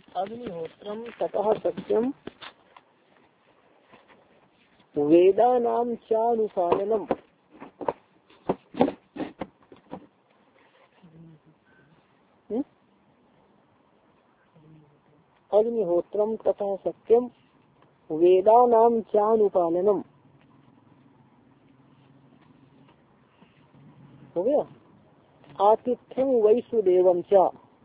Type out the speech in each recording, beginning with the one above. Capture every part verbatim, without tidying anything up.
अग्निहोत्रम ततः सत्यम वेदानाम चानुपालनम। अग्निहोत्रम ततः सत्यम वेदानाम चानुपालनम। हो गया। आतिथ्यम वैश्वदेवम चा।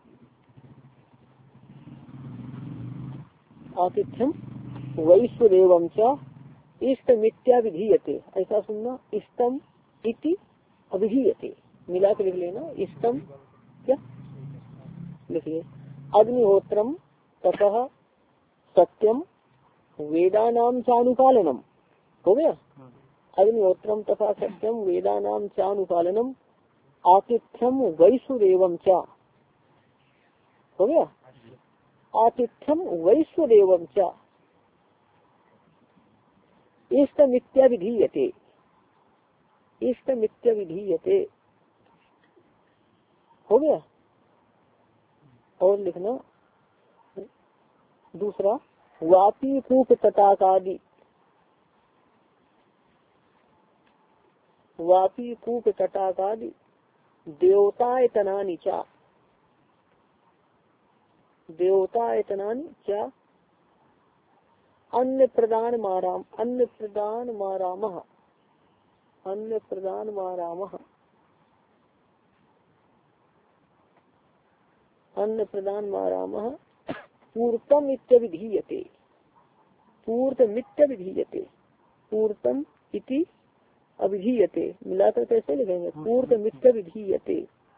आतिथ्यम वैश्वदेवम चा इष्ट मिथ्या विधीयते। ऐसा सुनना, इष्टम इति अभिधीयते, मिला के लिख लेना। इष्टम क्या लिखिए, अग्निहोत्रम ततः सत्यम वेदानाम चानुपालनम। हो गया। अग्निहोत्रम तथा सत्यम वेदानाम चानुपालनम आतिथ्यम वैश्वदेवम चा। हो गया। आतिथ्यम वैश्वदेवम चा इष्ट मिथ्या विधीयते। इष्ट मिथ्या विधीयते। हो गया। और लिखना दूसरा, वापी कूप तटाकादि। वापी कूप तटाकादि देवतायतनानि चा। देवतायतनानि चा अन्न प्रदान माराम। अन्न प्रदान मारामः। अन्न प्रदान मारामः। अन्न प्रदान मारामः पूर्तम इत्यभिधीयते। पूर्तमित्य विधीयते। पूर्तम इति अभिधीयते, मिलाकर कैसे लिखेंगे? पूर्तमित्य विधीयते।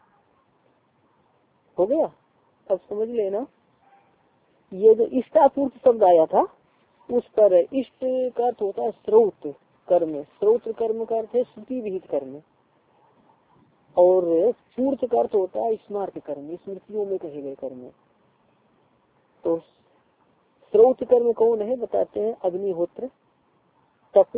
हो गया। अब समझ लेना, ये जो इष्टापूर्त शब्द आया था उस पर इष्ट का अर्थ होता है स्रोत कर्म। स्रोत कर्म का अर्थ है श्रुति विहित कर्म, और पूर्त का अर्थ होता है स्मार्त कर्म, स्मृतियों में कहे गए कर्म। तो स्रोत कर्म कौन है बताते हैं? अग्निहोत्र, तप,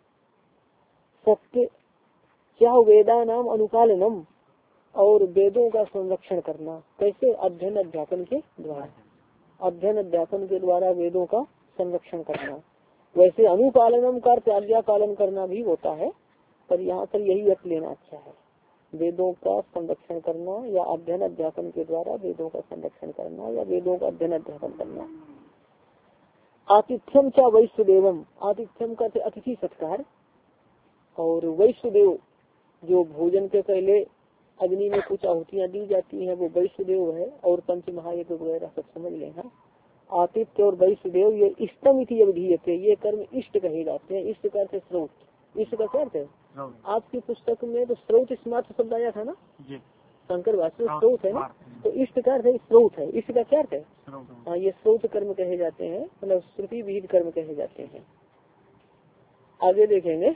सत्य, क्या वेदा नाम अनुपालनम, और वेदों का संरक्षण करना। कैसे? अध्ययन अध्यापन के द्वारा। अध्ययन अध्यापन के द्वारा वेदों का संरक्षण करना। वैसे अनुपालनम का अर्थ आज्ञा पालन करना भी होता है, पर यहाँ पर यही अर्थ लेना अच्छा है। वेदों का संरक्षण करना या अध्ययन अध्यापन के द्वारा वेदों का संरक्षण करना या वेदों का अध्ययन अध्यापन करना। आतिथ्यम चा वैश्वदेवम। आतिथ्यम का अतिथि सत्कार, और वैश्वदेव जो भोजन के पहले अग्नि में कुछ आहुतियाँ दी जाती हैं वो वैश्वदेव है। और पंच महायज्ञ वगैरह सब समझ लेना। आतिथ्य और वैश्वदेव ये इष्टम इति अभिधीयते, ये कर्म इष्ट कहे जाते हैं। इष्ट का स्रोत, इष्ट का क्या अर्थ है? आपकी पुस्तक में तो स्रोत स्मार्ट शब्द आया था ना, शंकर भाष्य स्रोत है ना, तो इष्ट का अर्थ है स्रोत है। इष्ट का क्या अर्थ है? हाँ, ये स्रोत कर्म कहे जाते हैं, मतलब श्रुति विहित कर्म कहे जाते हैं। आगे देखेंगे,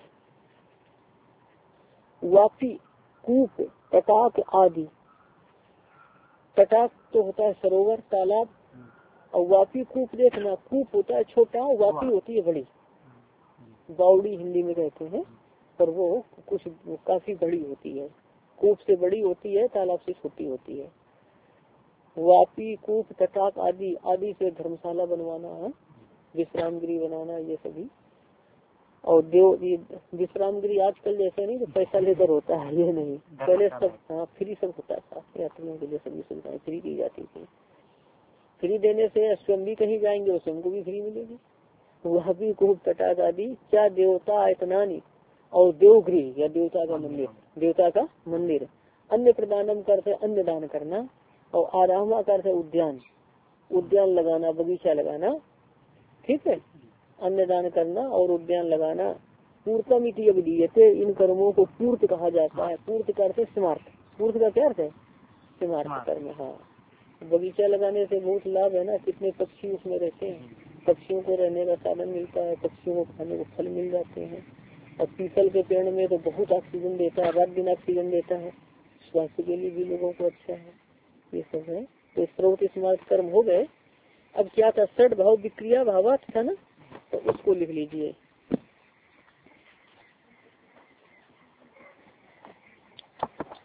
वापी कूप तटाक आदि। तटाक तो होता है सरोवर, तालाब, और वापी कूप देखना, कूप होता है छोटा, वापी होती है बड़ी। बावड़ी हिंदी में कहते हैं, पर वो कुछ काफी बड़ी होती है। कूप से बड़ी होती है, तालाब से छोटी होती है। वापी कूप तटाक आदि, आदि से धर्मशाला बनवाना है, विश्राम गृह बनाना, ये सभी। और देव विश्राम गृह आजकल जैसे नहीं तो पैसा लेकर होता है, ये नहीं, पहले सब हाँ फ्री सब होता था। यात्रियों के लिए सभी सुविधाएं फ्री दी जाती थी। फ्री देने से स्वयं भी कहीं जाएंगे और स्वयं को भी फ्री मिलेगी। वह भी कूप तटाक आदि क्या देवता आयतनानी, और देवगृह या देवता का मंदिर, देवता का मंदिर। अन्य प्रदानम करते अन्न दान करना, और आरामा करते उद्यान, उद्यान लगाना, बगीचा लगाना। ठीक है, अन्न दान करना और उद्यान लगाना। पूर्तम इति अभिधीयते, इन कर्मों को पूर्त कहा जाता है। पूर्त करते स्मार्त। पूर्त का क्या अर्थ है? स्मार्त कर्म। हाँ, बगीचा लगाने से बहुत लाभ है ना, कितने पक्षी उसमें रहते हैं, पक्षियों को रहने का साधन मिलता है, पक्षियों को खाने को फल मिल जाते हैं। और पीपल के पेड़ में तो बहुत ऑक्सीजन देता है, रात दिन ऑक्सीजन देता है, स्वास्थ्य के लिए भी लोगों को अच्छा है। ये सब है। तो स्रोत स्मार्ट कर्म हो गए। अब क्या था? षड भाव विक्रिया भावात था ना, तो उसको लिख लीजिए।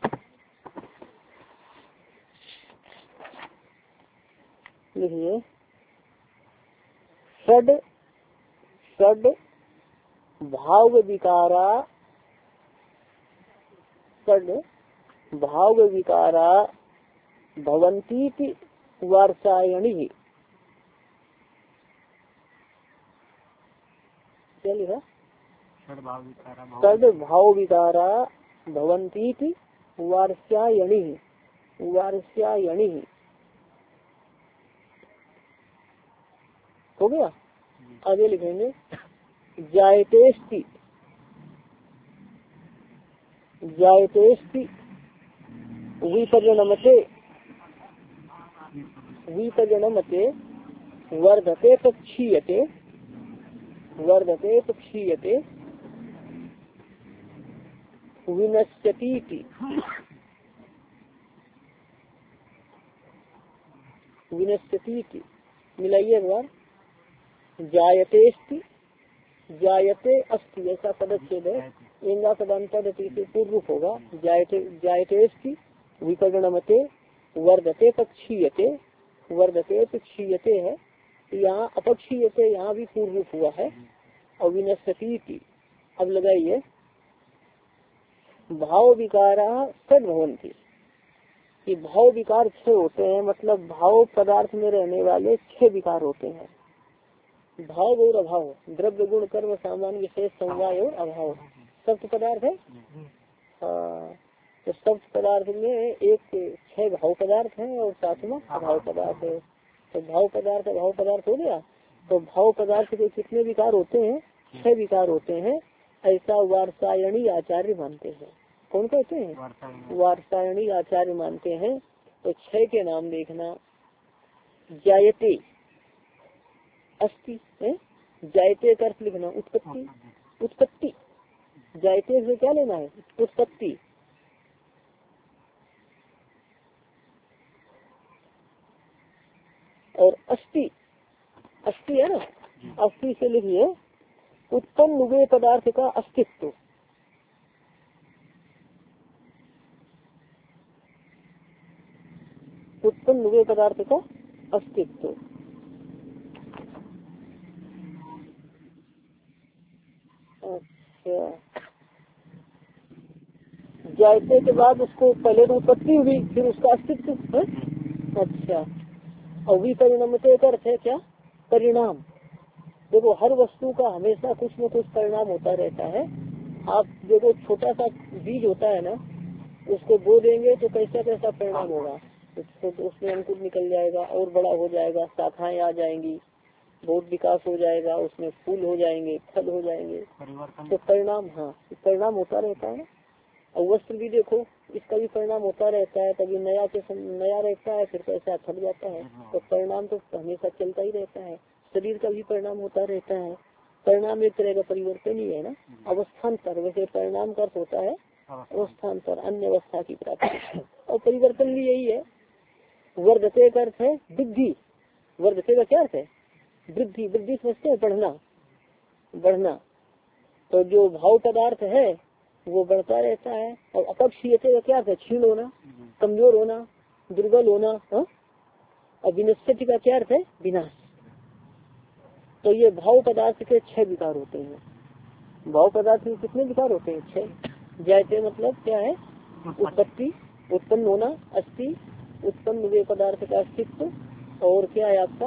लिखिए षड षड भाव विकारा षड भाव विकारा भवन्तीति वार्षायणी। क्या लिखा? षड भाव विकारा भवन्तीति वार्षायणी वार्षायणी हो गया। आगे लिखेंगे जायतेस्ति जायतेस्ति विपर्जनमते विपर्जनमते वर्धते पक्षीयते वर्धते पक्षीयते विनश्यतीति विनश्यतीति मिलाइए एक बार। जायतेस्ति जायते अस्ति ऐसा पदच्छेद है, इंगा पदांतर से पूर्व रूप होगा। जायते जायतेस्ति विकरणमते वर्धते पक्षीयते वर्धते पक्षीयते है, यहाँ अपक्षीयते यहाँ भी पूर्व रूप हुआ है। और विनश्यतीति अब लगाइए भाव विकारा षड भवन्ति, कि भाव विकार छह होते हैं, मतलब भाव पदार्थ में रहने वाले छह विकार होते हैं। भाव और अभाव, द्रव्य गुण कर्म सामान्य विशेष समवाय और अभाव सप्त पदार्थ है। हाँ, तो सप्त पदार्थ में एक छह भाव पदार्थ है और सातवां अभाव पदार्थ है। तो भाव पदार्थ अभाव पदार्थ हो गया। तो भाव पदार्थ के कितने विकार होते हैं? छह विकार होते हैं। ऐसा वार्षायणी आचार्य मानते हैं। कौन कहते हैं? वार्षायणी आचार्य मानते हैं। तो छह के नाम देखना। जायते अस्ति है, जायते का अर्थ लिखना उत्पत्ति उत्पत्ति। जायते से क्या लेना है? उत्पत्ति। और अस्ति अस्ति है ना, अस्ति से लिखिए उत्पन्न हुए पदार्थ का अस्तित्व। उत्पन्न हुए पदार्थ का अस्तित्व। अच्छा, जायते के बाद उसको पहले तो उत्पत्ति हुई, फिर उसका अस्तित्व है। अच्छा, और विपरिणामते का अर्थ है क्या? परिणाम। देखो हर वस्तु का हमेशा कुछ न कुछ परिणाम होता रहता है। आप देखो छोटा सा बीज होता है ना, उसको बो देंगे तो कैसा कैसा परिणाम होगा। तो उसमें अंकुर निकल जाएगा और बड़ा हो जाएगा, शाखाएं आ जाएंगी, बहुत विकास हो जाएगा, उसमें फूल हो जाएंगे, फल हो जाएंगे। तो परिणाम, हाँ परिणाम होता रहता है। और वस्त्र भी देखो, इसका भी परिणाम होता रहता है। कभी नया के नया रहता है, फिर कैसा थक जाता है। तो परिणाम तो हमेशा चलता ही रहता है। शरीर का भी परिणाम होता रहता है। परिणाम एक तरह का परिवर्तन ही है ना, अवस्थान्तर। वैसे परिणाम का अर्थ होता है अवस्थान्तर, अन्य अवस्था की प्राप्ति। और परिवर्तन भी यही है। वर्धते का अर्थ है वृद्धि। वर्धते का क्या अर्थ है? वृद्धि। वृद्धि समझते हैं? बढ़ना बढ़ना। तो जो भाव पदार्थ है वो बढ़ता रहता है। और अपक्षीयते का क्या अर्थ है? क्षीण होना, कमजोर होना, दुर्बल होना। हा? और विनश्यति का क्या अर्थ है? विनाश। तो ये भाव पदार्थ के छह विकार होते हैं। भाव पदार्थ के कितने विकार होते हैं? छह। जायते मतलब क्या है? उत्पत्ति, उत्पन्न होना, अस्ति, उत्पन्न हुए पदार्थ का अस्तित्व, और क्या है आपका?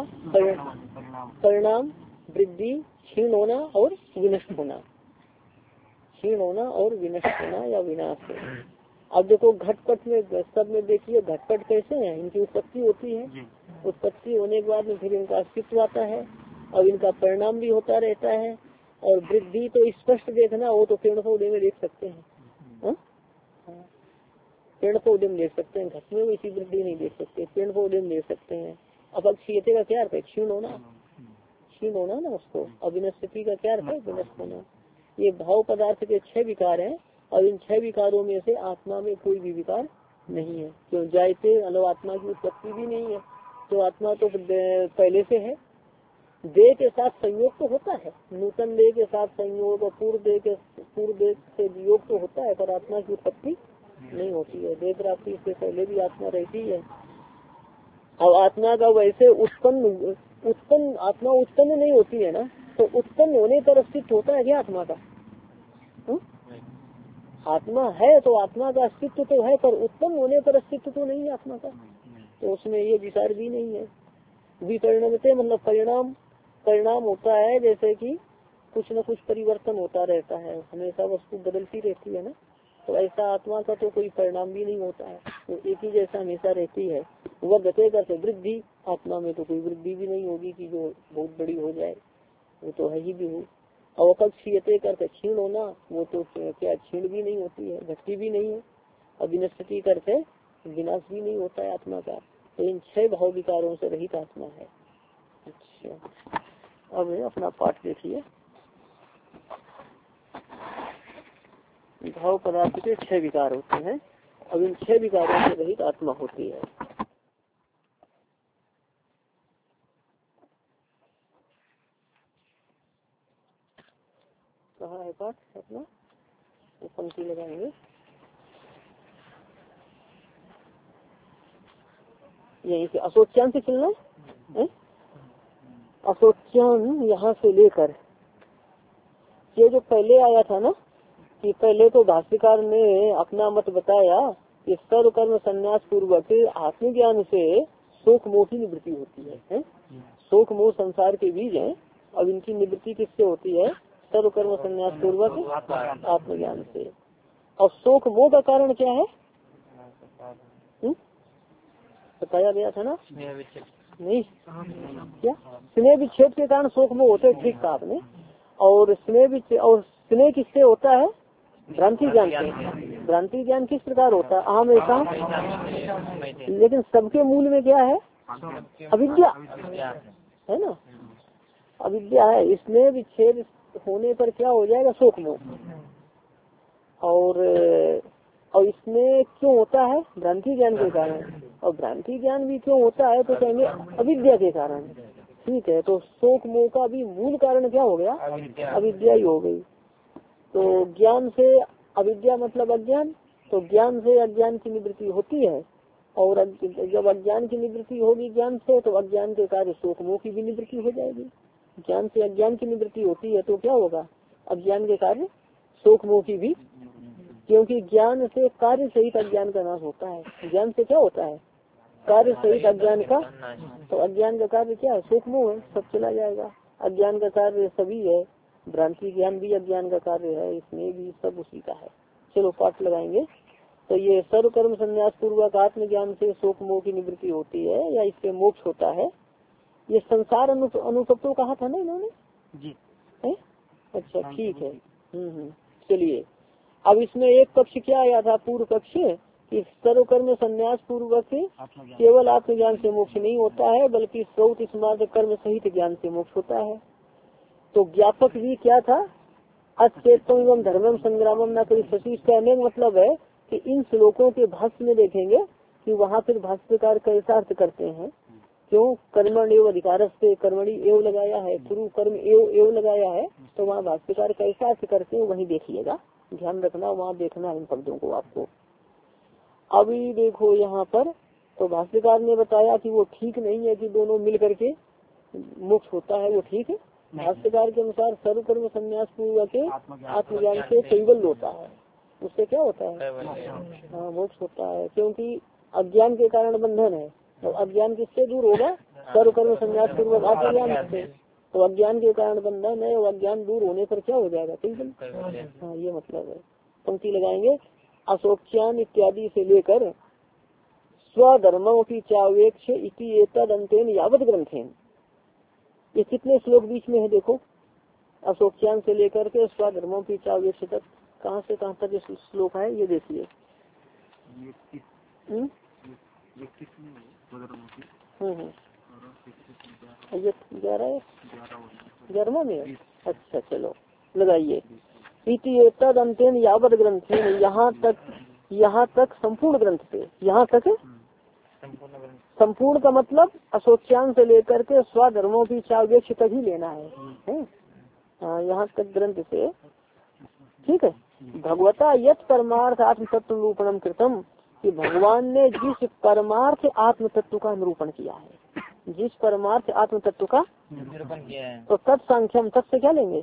परिणाम, वृद्धि, क्षीण होना और विनष्ट होना। क्षीण होना और विनष्ट होना या विनाश। अब देखो घटपट में, सब में देखिए घटपट कैसे हैं? इनकी उत्पत्ति होती है। उत्पत्ति होने के बाद में फिर इनका अस्तित्व आता है और इनका परिणाम भी होता रहता है। और वृद्धि तो स्पष्ट देखना हो तो पेड़ पौधे में देख सकते हैं। हा? पेड़ पौधे में देख सकते हैं, घट में वैसी वृद्धि नहीं देख सकते, पेड़ पौधे में देख सकते हैं। अब अक्षीयते का क्या अर्थ है? क्षीण होना, क्षीण होना ना उसको। अविनश्यति का क्या अर्थ है? विनष्ट होना। ये भाव पदार्थ के छह विकार हैं। और इन छह विकारों में से आत्मा में कोई भी विकार नहीं है। क्यों? जायते मतलब आत्मा की उत्पत्ति भी नहीं है। तो आत्मा तो पहले से है। देह के साथ संयोग तो होता है, नूतन देह के साथ संयोग, और पूर्व देह के पूर्व देह से योग तो होता है, पर आत्मा की उत्पत्ति नहीं होती है। देह प्राप्ति से पहले भी आत्मा रहती है। अब आत्मा का वैसे उत्पन्न उत्पन्न आत्मा उत्पन्न नहीं होती है ना, तो उत्पन्न होने पर अस्तित्व होता है क्या आत्मा का? हुँ? आत्मा है तो आत्मा का अस्तित्व तो है, पर उत्पन्न होने पर अस्तित्व तो नहीं है आत्मा का, तो उसमें ये विचार भी नहीं है। विपरिणमते मतलब परिणाम, परिणाम होता है जैसे कि कुछ न कुछ परिवर्तन होता रहता है, हमेशा वस्तु बदलती रहती है ना, तो ऐसा आत्मा का तो कोई परिणाम भी नहीं होता है, तो एक ही जैसा हमेशा रहती है। वर्धते करते वृद्धि, आत्मा में तो कोई वृद्धि भी नहीं होगी कि जो बहुत बड़ी हो जाए, वो तो है ही भी हो। अवपक्षीयते करते क्षीण होना, वो तो क्या क्षीण भी नहीं होती है, घटती भी नहीं है। अविनश्यति करते विनाश भी नहीं होता है आत्मा का, तो इन छह भाव विकारों से रहित आत्मा है। अच्छा, अब अपना पाठ देखिए। भाव पदार्थ के छह विकार होते हैं, अब इन छह विकारों से रहित आत्मा होती है। कहाँ है पाठ अपना? तो पंक्ति लगाएंगे, यहीं से अशोच्यान से चलना है। अशोच्यान यहाँ से लेकर ये जो पहले आया था ना, कि पहले तो भाष्यकार ने अपना मत बताया कि सर्व कर्म संन्यास पूर्वक आत्मज्ञान से शोक मोह की निवृत्ति होती है, है? शोक मोह संसार के बीज है, अब इनकी निवृत्ति किससे होती है? सर्व कर्म संन्यास पूर्वक आत्मज्ञान से। और शोक मोह का कारण क्या है? बताया गया था ना, नहीं क्या? स्नेह विच्छेद के कारण शोक मोह होते, ठीक कहा आपने। और स्नेह विच्छेद, और स्नेह किससे होता है? भ्रांति ज्ञान से। भ्रांति ज्ञान किस प्रकार होता है? अहम ऐसा, लेकिन सबके मूल में क्या है? अविद्या है ना, अविद्या है। इसमें विच्छेद होने पर क्या हो जाएगा? शोक मोह। और और इसमें क्यों होता है? भ्रांति ज्ञान के कारण। और भ्रांति ज्ञान भी क्यों होता है? तो कहेंगे अविद्या के कारण। ठीक है, तो शोक मोह का भी मूल कारण क्या हो गया? अविद्या ही हो गई। तो ज्ञान से अविद्या मतलब अज्ञान, तो ज्ञान से अज्ञान की निवृत्ति होती है, और जब अज्ञान की निवृत्ति होगी ज्ञान से, तो अज्ञान के कार्य शोक मोह की भी निवृत्ति हो जाएगी। ज्ञान से अज्ञान की निवृत्ति होती है तो क्या होगा? अज्ञान के कार्य शोक मोह की भी, क्योंकि ज्ञान से कार्य सहित अज्ञान का नाश होता है। ज्ञान से क्या होता है? कार्य सहित अज्ञान का, तो अज्ञान का कार्य क्या है? शोक मोह है, सब चला जाएगा। अज्ञान का कार्य सभी है, भ्रांति ज्ञान भी अज्ञान का कार्य है, इसमें भी सब उसी का है। चलो पाठ लगाएंगे। तो ये सर्व कर्म संन्यास पूर्वक आत्मज्ञान से शोक मोह की निवृत्ति होती है या इससे मोक्ष होता है। ये संसार अनुपत्तो कहा था ना इन्होंने जी है? अच्छा ठीक है। हम्म हम्म चलिए, अब इसमें एक पक्ष क्या आया था? पूर्व पक्ष कि सर्व कर्म संन्यास पूर्वक केवल आत्मज्ञान से मोक्ष नहीं होता है, बल्कि श्रौत स्मार्त कर्म सहित ज्ञान से मोक्ष होता है। तो ज्ञापक भी क्या था? अचेतम एवं धर्मम संग्रामम न कोई शशि। कहने का मतलब है कि इन श्लोकों के भाष्य में देखेंगे कि वहाँ फिर भाष्यकार कैसा अर्थ करते हैं। क्यों? कर्मण एवं अधिकार से कर्मणि एवं लगाया है, शुरू कर्म एवं एवं लगाया है, तो वहाँ भाष्यकार कैसा अर्थ करते हैं वही देखिएगा, ध्यान रखना, वहाँ देखना इन शब्दों को आपको। अभी देखो यहाँ पर तो भाष्यकार ने बताया कि वो ठीक नहीं है कि दोनों मिल करके मोक्ष होता है, वो ठीक है। भाष्यकार के अनुसार सर्व कर्म संन्यास पूर्वक आत्मज्ञान से कैवल्य होता है, उससे क्या होता है? हाँ मोक्ष होता है, क्योंकि अज्ञान के कारण बंधन है। तो अज्ञान किससे दूर होगा? सर्व कर्म संन्यास पूर्वक आत्मज्ञान से। तो अज्ञान के कारण बंधन है, और अज्ञान दूर होने पर क्या हो जाएगा? कैवल्य। हाँ ये मतलब है। पंक्ति लगाएंगे, अशोच्यान इत्यादि से लेकर स्वधर्मों की चावेक्ष इति एतद अंतेन यावत ग्रंथेन। ये कितने श्लोक बीच में है देखो? अशोच्यान से लेकर के स्वधर्मों की चावेक्ष तक, कहाँ से कहाँ तक ये श्लोक है ये देखिए। हम्म हम्म ये ग्यारह ग्यारहवा में। अच्छा चलो लगाइए। इति एतद अंतेन यावत ग्रंथेन, यहाँ तक, यहाँ तक संपूर्ण ग्रंथ से, यहाँ तक संपूर्ण का मतलब अशोच्यान से लेकर के स्वधर्मों की चावेक्ष तक ही लेना है, है? हाँ यहाँ तक ग्रंथ से, ठीक है। भगवता यत् परमार्थ आत्म तत्व निरूपणम कृतम, कि भगवान ने जिस परमार्थ आत्म तत्व का निरूपण किया है, जिस परमार्थ आत्म तत्व का निरूपण किया है। तो तत्संख्यम तत् से क्या लेंगे,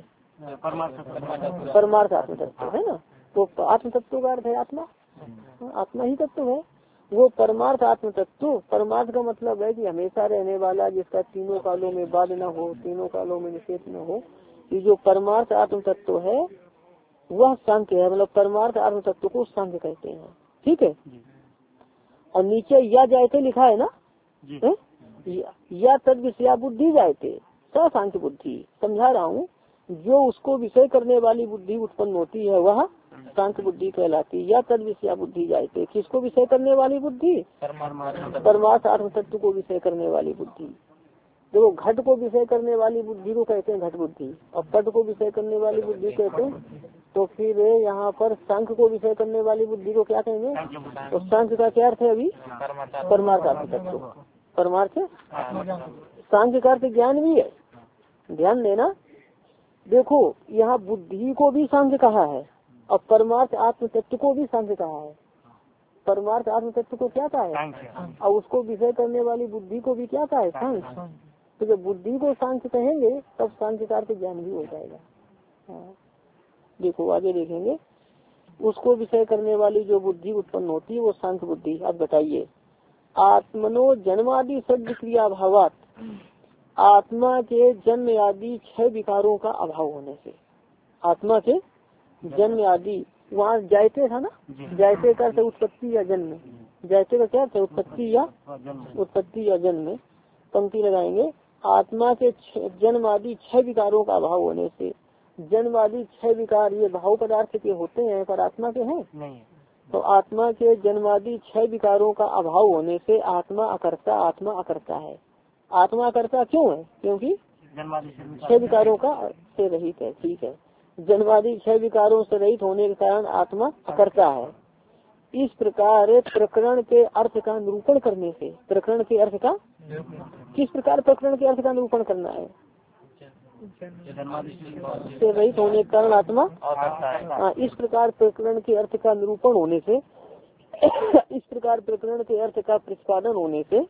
परमार्थ आत्म तत्व है ना। तो आत्म तत्व का अर्थ है आत्मा, आत्मा ही तत्व है। वो परमार्थ आत्म तत्व, परमार्थ का मतलब है कि हमेशा रहने वाला, जिसका तीनों कालों में बाध न हो, तीनों कालों में निषेध न हो। ये जो परमार्थ आत्म तत्व है वह सांख्य है, मतलब परमार्थ आत्म तत्व को सांख्य कहते हैं। ठीक है। और नीचे या जायते लिखा है ना, है? या तद विषया बुद्धि जायते स सांख्य बुद्धि। समझा रहा हूँ, जो उसको विषय करने वाली बुद्धि उत्पन्न होती है वह सांख्य बुद्धि कहलाती। या तद विषया बुद्धि जायते, किसको विषय करने वाली बुद्धि, परमार्थ आत्म तत्व को विषय करने वाली बुद्धि। देखो घट को विषय करने वाली बुद्धि को कहते हैं घट बुद्धि, और पट को विषय करने वाली बुद्धि कहते हैं। तो फिर यहाँ पर सांख्य को विषय करने वाली बुद्धि को क्या कहेंगे, तो सांख्य का क्या अर्थ है अभी, परमार्थ आत्म तत्व। परमार्थ सांख्य का अर्थ ज्ञान भी है, ध्यान देना। देखो यहाँ बुद्धि को भी सांख्य कहा है और परमार्थ आत्म तत्व को भी सांख्य कहा है। परमार्थ आत्म तत्व को क्या कहा है, और उसको विषय करने वाली बुद्धि को भी क्या कहा है, सांख्य। तो जब बुद्धि को सांख्य कहेंगे तब सांख्य का अर्थ ज्ञान भी हो जाएगा। हाँ। देखो आगे देखेंगे, उसको विषय करने वाली जो बुद्धि उत्पन्न होती है वो सांख्य बुद्धि। अब बताइए, आत्मनो जन्मादि सद क्रिया भावात, आत्मा के जन्म आदि छह विकारों का अभाव होने से, आत्मा के जन्म आदि, वहाँ जायते था ना, जायते का अर्थ उत्पत्ति या जन्म, जायते का क्या अर्थ है, उत्पत्ति या उत्पत्ति या जन्म। पंक्ति लगाएंगे, आत्मा के जन्म आदि छह विकारों का अभाव होने से। जन्म आदि छह विकार ये भाव पदार्थ के होते हैं पर आत्मा के हैं नहीं। तो आत्मा के जन्मादि छह विकारों का अभाव होने से आत्मा अकर्ता, आत्मा अकर्ता है। आत्मा अकर्ता क्यों है, क्योंकि छह विकारों का से रहित है। ठीक है, जन्मादि छह विकारों से रहित होने के कारण आत्मा अकर्ता है। इस प्रकार प्रकरण के अर्थ का निरूपण करने से, प्रकरण के अर्थ का किस प्रकार प्रकरण के अर्थ का निरूपण करना है, से रहित होने के कारण आत्मा। हाँ, इस प्रकार प्रकरण के अर्थ का निरूपण होने से इस प्रकार प्रकरण के अर्थ का प्रतिपादन होने से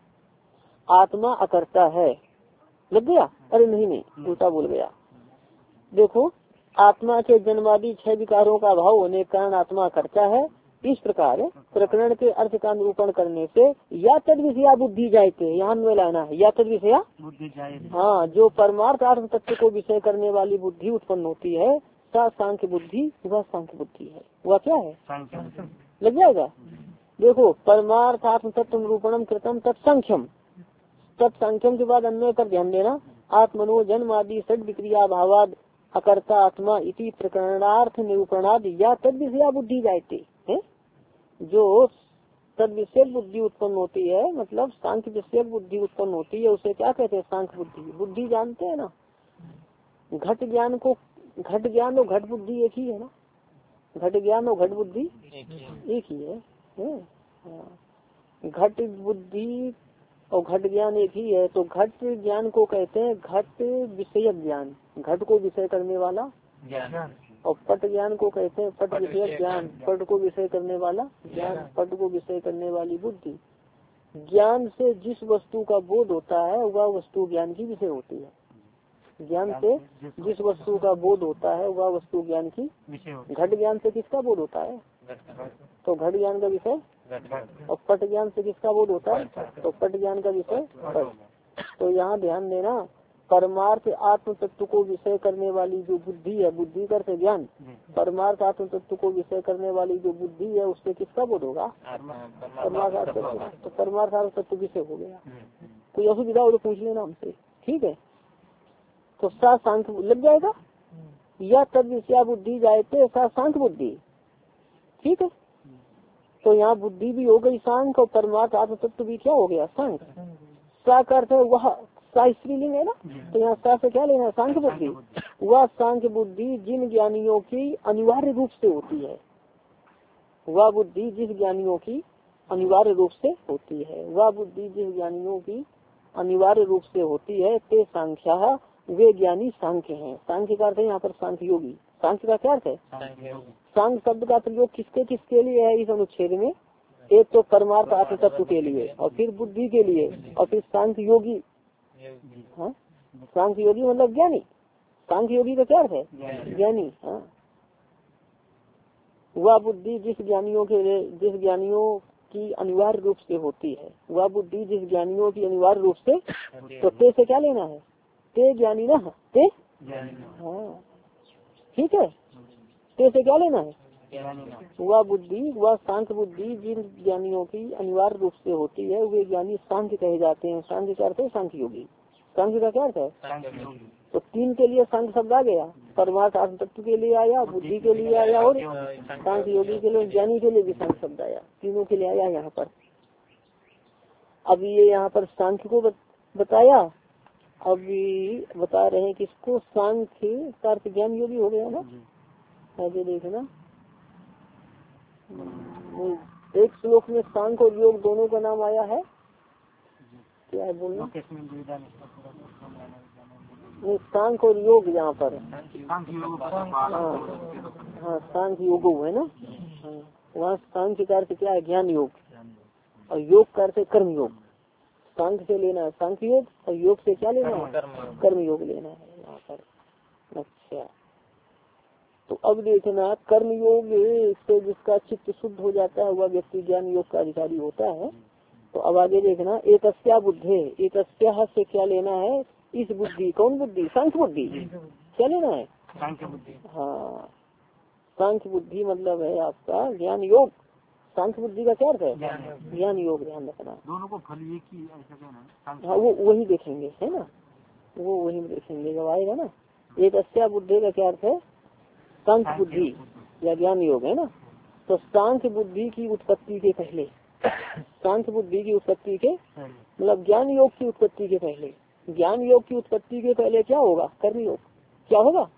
आत्मा अकर्ता है। लग गया, अरे नहीं नहीं उल्टा बोल गया। देखो, आत्मा के जन्मादि छह विकारों का अभाव होने के कारण आत्मा अकर्ता है। इस प्रकार प्रकरण के अर्थ का निरूपण करने से या तद विषया बुद्धि जायते, यहाँ में लाना है, या तद विषया बुद्धि जायते। हाँ, जो परमार्थ आत्म तत्व को विषय करने वाली बुद्धि उत्पन्न होती है सा सांख्य बुद्धि, वह सांख्य बुद्धि है। वह क्या है, लग जाएगा। देखो, परमार्थ आत्म तत्व निरूपणम कृतम तत्संख्यम, तत्संख्यम के बाद अन्वय पर ध्यान देना। आत्मनो जन्म आदि षड विक्रिया भावाद अकर्ता आत्मा इति प्रकरणार्थ निरूपणाद या तद विषया बुद्धि जायते है। जो तद विषय बुद्धि उत्पन्न होती है, मतलब सांख्य विषय बुद्धि उत्पन्न होती है, उसे क्या कहते हैं, सांख्य बुद्धि। बुद्धि जानते हैं ना, घट ज्ञान को, घट ज्ञान और घट बुद्धि एक ही है ना, घट ज्ञान और घट बुद्धि एक ही है, है? घट बुद्धि और घट ज्ञान एक ही है। तो घट ज्ञान को कहते हैं घट विषय ज्ञान, घट को विषय करने वाला ज्ञान। और पट ज्ञान को कहते हैं पट विषय ज्ञान, पट को विषय करने वाला ज्ञान, पट को विषय करने वाली बुद्धि। ज्ञान से जिस वस्तु का बोध होता है वह वस्तु ज्ञान की विषय होती है। ज्ञान से जिस वस्तु का बोध होता है वह वस्तु ज्ञान की विषय। घट ज्ञान से किसका बोध होता है, तो घट ज्ञान का विषय। और पट ज्ञान से किसका बोध होता है, तो पट ज्ञान का विषय पट। तो यहाँ ध्यान देना, परमार्थ आत्म तत्व को विषय करने वाली जो बुद्धि है, बुद्धि करते ज्ञान, परमार्थ आत्म तत्व को विषय करने वाली जो बुद्धि है उससे किसका बोध होगा, परमार्थ आत्म तत्व। तो परमार्थ आत्म तत्व विषय हो गया। कोई असुविधा हो तो पूछ लेना हमसे, ठीक है। तो सा सांख्य लग जाएगा, या तद विषया बुद्धि जायते सा सांख्य बुद्धि, ठीक है। तो यहाँ बुद्धि भी हो गई सांख्य और परमार्थ आत्म तत्व भी क्या हो गया, सांख्य। सा का अर्थ है वह, सा स्त्रीलिंग है ना, तो यहाँ सा से क्या लेना, सांख्य बुद्धि। वह सांख्य बुद्धि जिन ज्ञानियों की अनिवार्य रूप से होती है, वह बुद्धि जिस ज्ञानियों की अनिवार्य रूप से होती है, वह बुद्धि जिस ज्ञानियों की अनिवार्य रूप से होती है, ते सांख्या, वे ज्ञानी सांख्य हैं। सांख्य का अर्थ है यहाँ पर सांख्य योगी। सांख्य का क्या अर्थ है, सांख्य शब्द का प्रयोग किसके किसके लिए है इस अनुच्छेद में, एक तो परमार्थ आत्म तत्व के लिए, और फिर बुद्धि के लिए, और फिर सांख्य योगी। हाँ, सांख्य योगी मतलब ज्ञानी। सांख्य योगी का क्या अर्थ है? ज्ञानी। हाँ, वह बुद्धि जिस ज्ञानियों के जिस ज्ञानियों की अनिवार्य रूप से होती है, वह बुद्धि जिस ज्ञानियों की अनिवार्य रूप से, तो ते से क्या लेना है? ते ज्ञानी ना, ते। हाँ ठीक है, ते से क्या लेना है? वह बुद्धि, वह सांख्य बुद्धि जिन ज्ञानियों की अनिवार्य रूप से होती है, वे ज्ञानी सांख्य कहे जाते हैं। सांख्य का अर्थ है सांख्य योगी। सांख्य का क्या अर्थ है? तो तीन के लिए सांख्य शब्द आ गया, परमार्थ आत्म तत्व के लिए आया, बुद्धि के लिए आया, और सांख्य योगी के लिए, ज्ञानी के लिए भी सांख्य शब्द आया। तीनों के लिए आया यहाँ पर। अब ये यहाँ पर सांख्य को बताया, अभी बता रहे हैं किसको? सांख्य का अर्थ ज्ञान योगी हो गया ना। आगे देखना, एक श्लोक में सांख्य और योग दोनों का नाम आया है। क्या है बोलना? सांख्य और योग यहाँ पर, हाँ हाँ सांख्य योग है ना। हाँ, वहाँ सांख्य का अर्थ क्या है? ज्ञान योग, और योग का अर्थ कर्म योग। सांख्य से लेना है सांख्य योग, और योग से क्या लेना है? कर्म योग लेना है यहाँ पर। अच्छा, तो अब देखना, कर्म योग से जिसका चित्त शुद्ध हो जाता है, वह व्यक्ति ज्ञान योग का अधिकारी होता है। तो अब आगे देखना, एकस्या बुद्धे, एकस्या से क्या लेना है? इस बुद्धि, कौन बुद्धि? सांख्य बुद्धि। क्या लेना है? सांख्य बुद्धि। हाँ, सांख्य बुद्धि मतलब है आपका ज्ञान योग। सांख्य बुद्धि का क्या अर्थ है? ज्ञान योग। ध्यान रखना, दोनों को फल एक ही ऐसा कहना। हाँ, वो वही देखेंगे, है ना, वो वही देखेंगे जब आएगा ना। एकस्या बुद्धि का क्या अर्थ है? सांख्य बुद्धि या ज्ञान योग, है ना। तो सांख्य बुद्धि की उत्पत्ति के पहले, सांख्य बुद्धि की उत्पत्ति के मतलब ज्ञान योग की उत्पत्ति के पहले, ज्ञान योग की उत्पत्ति के पहले क्या होगा? कर्म योग। क्या होगा?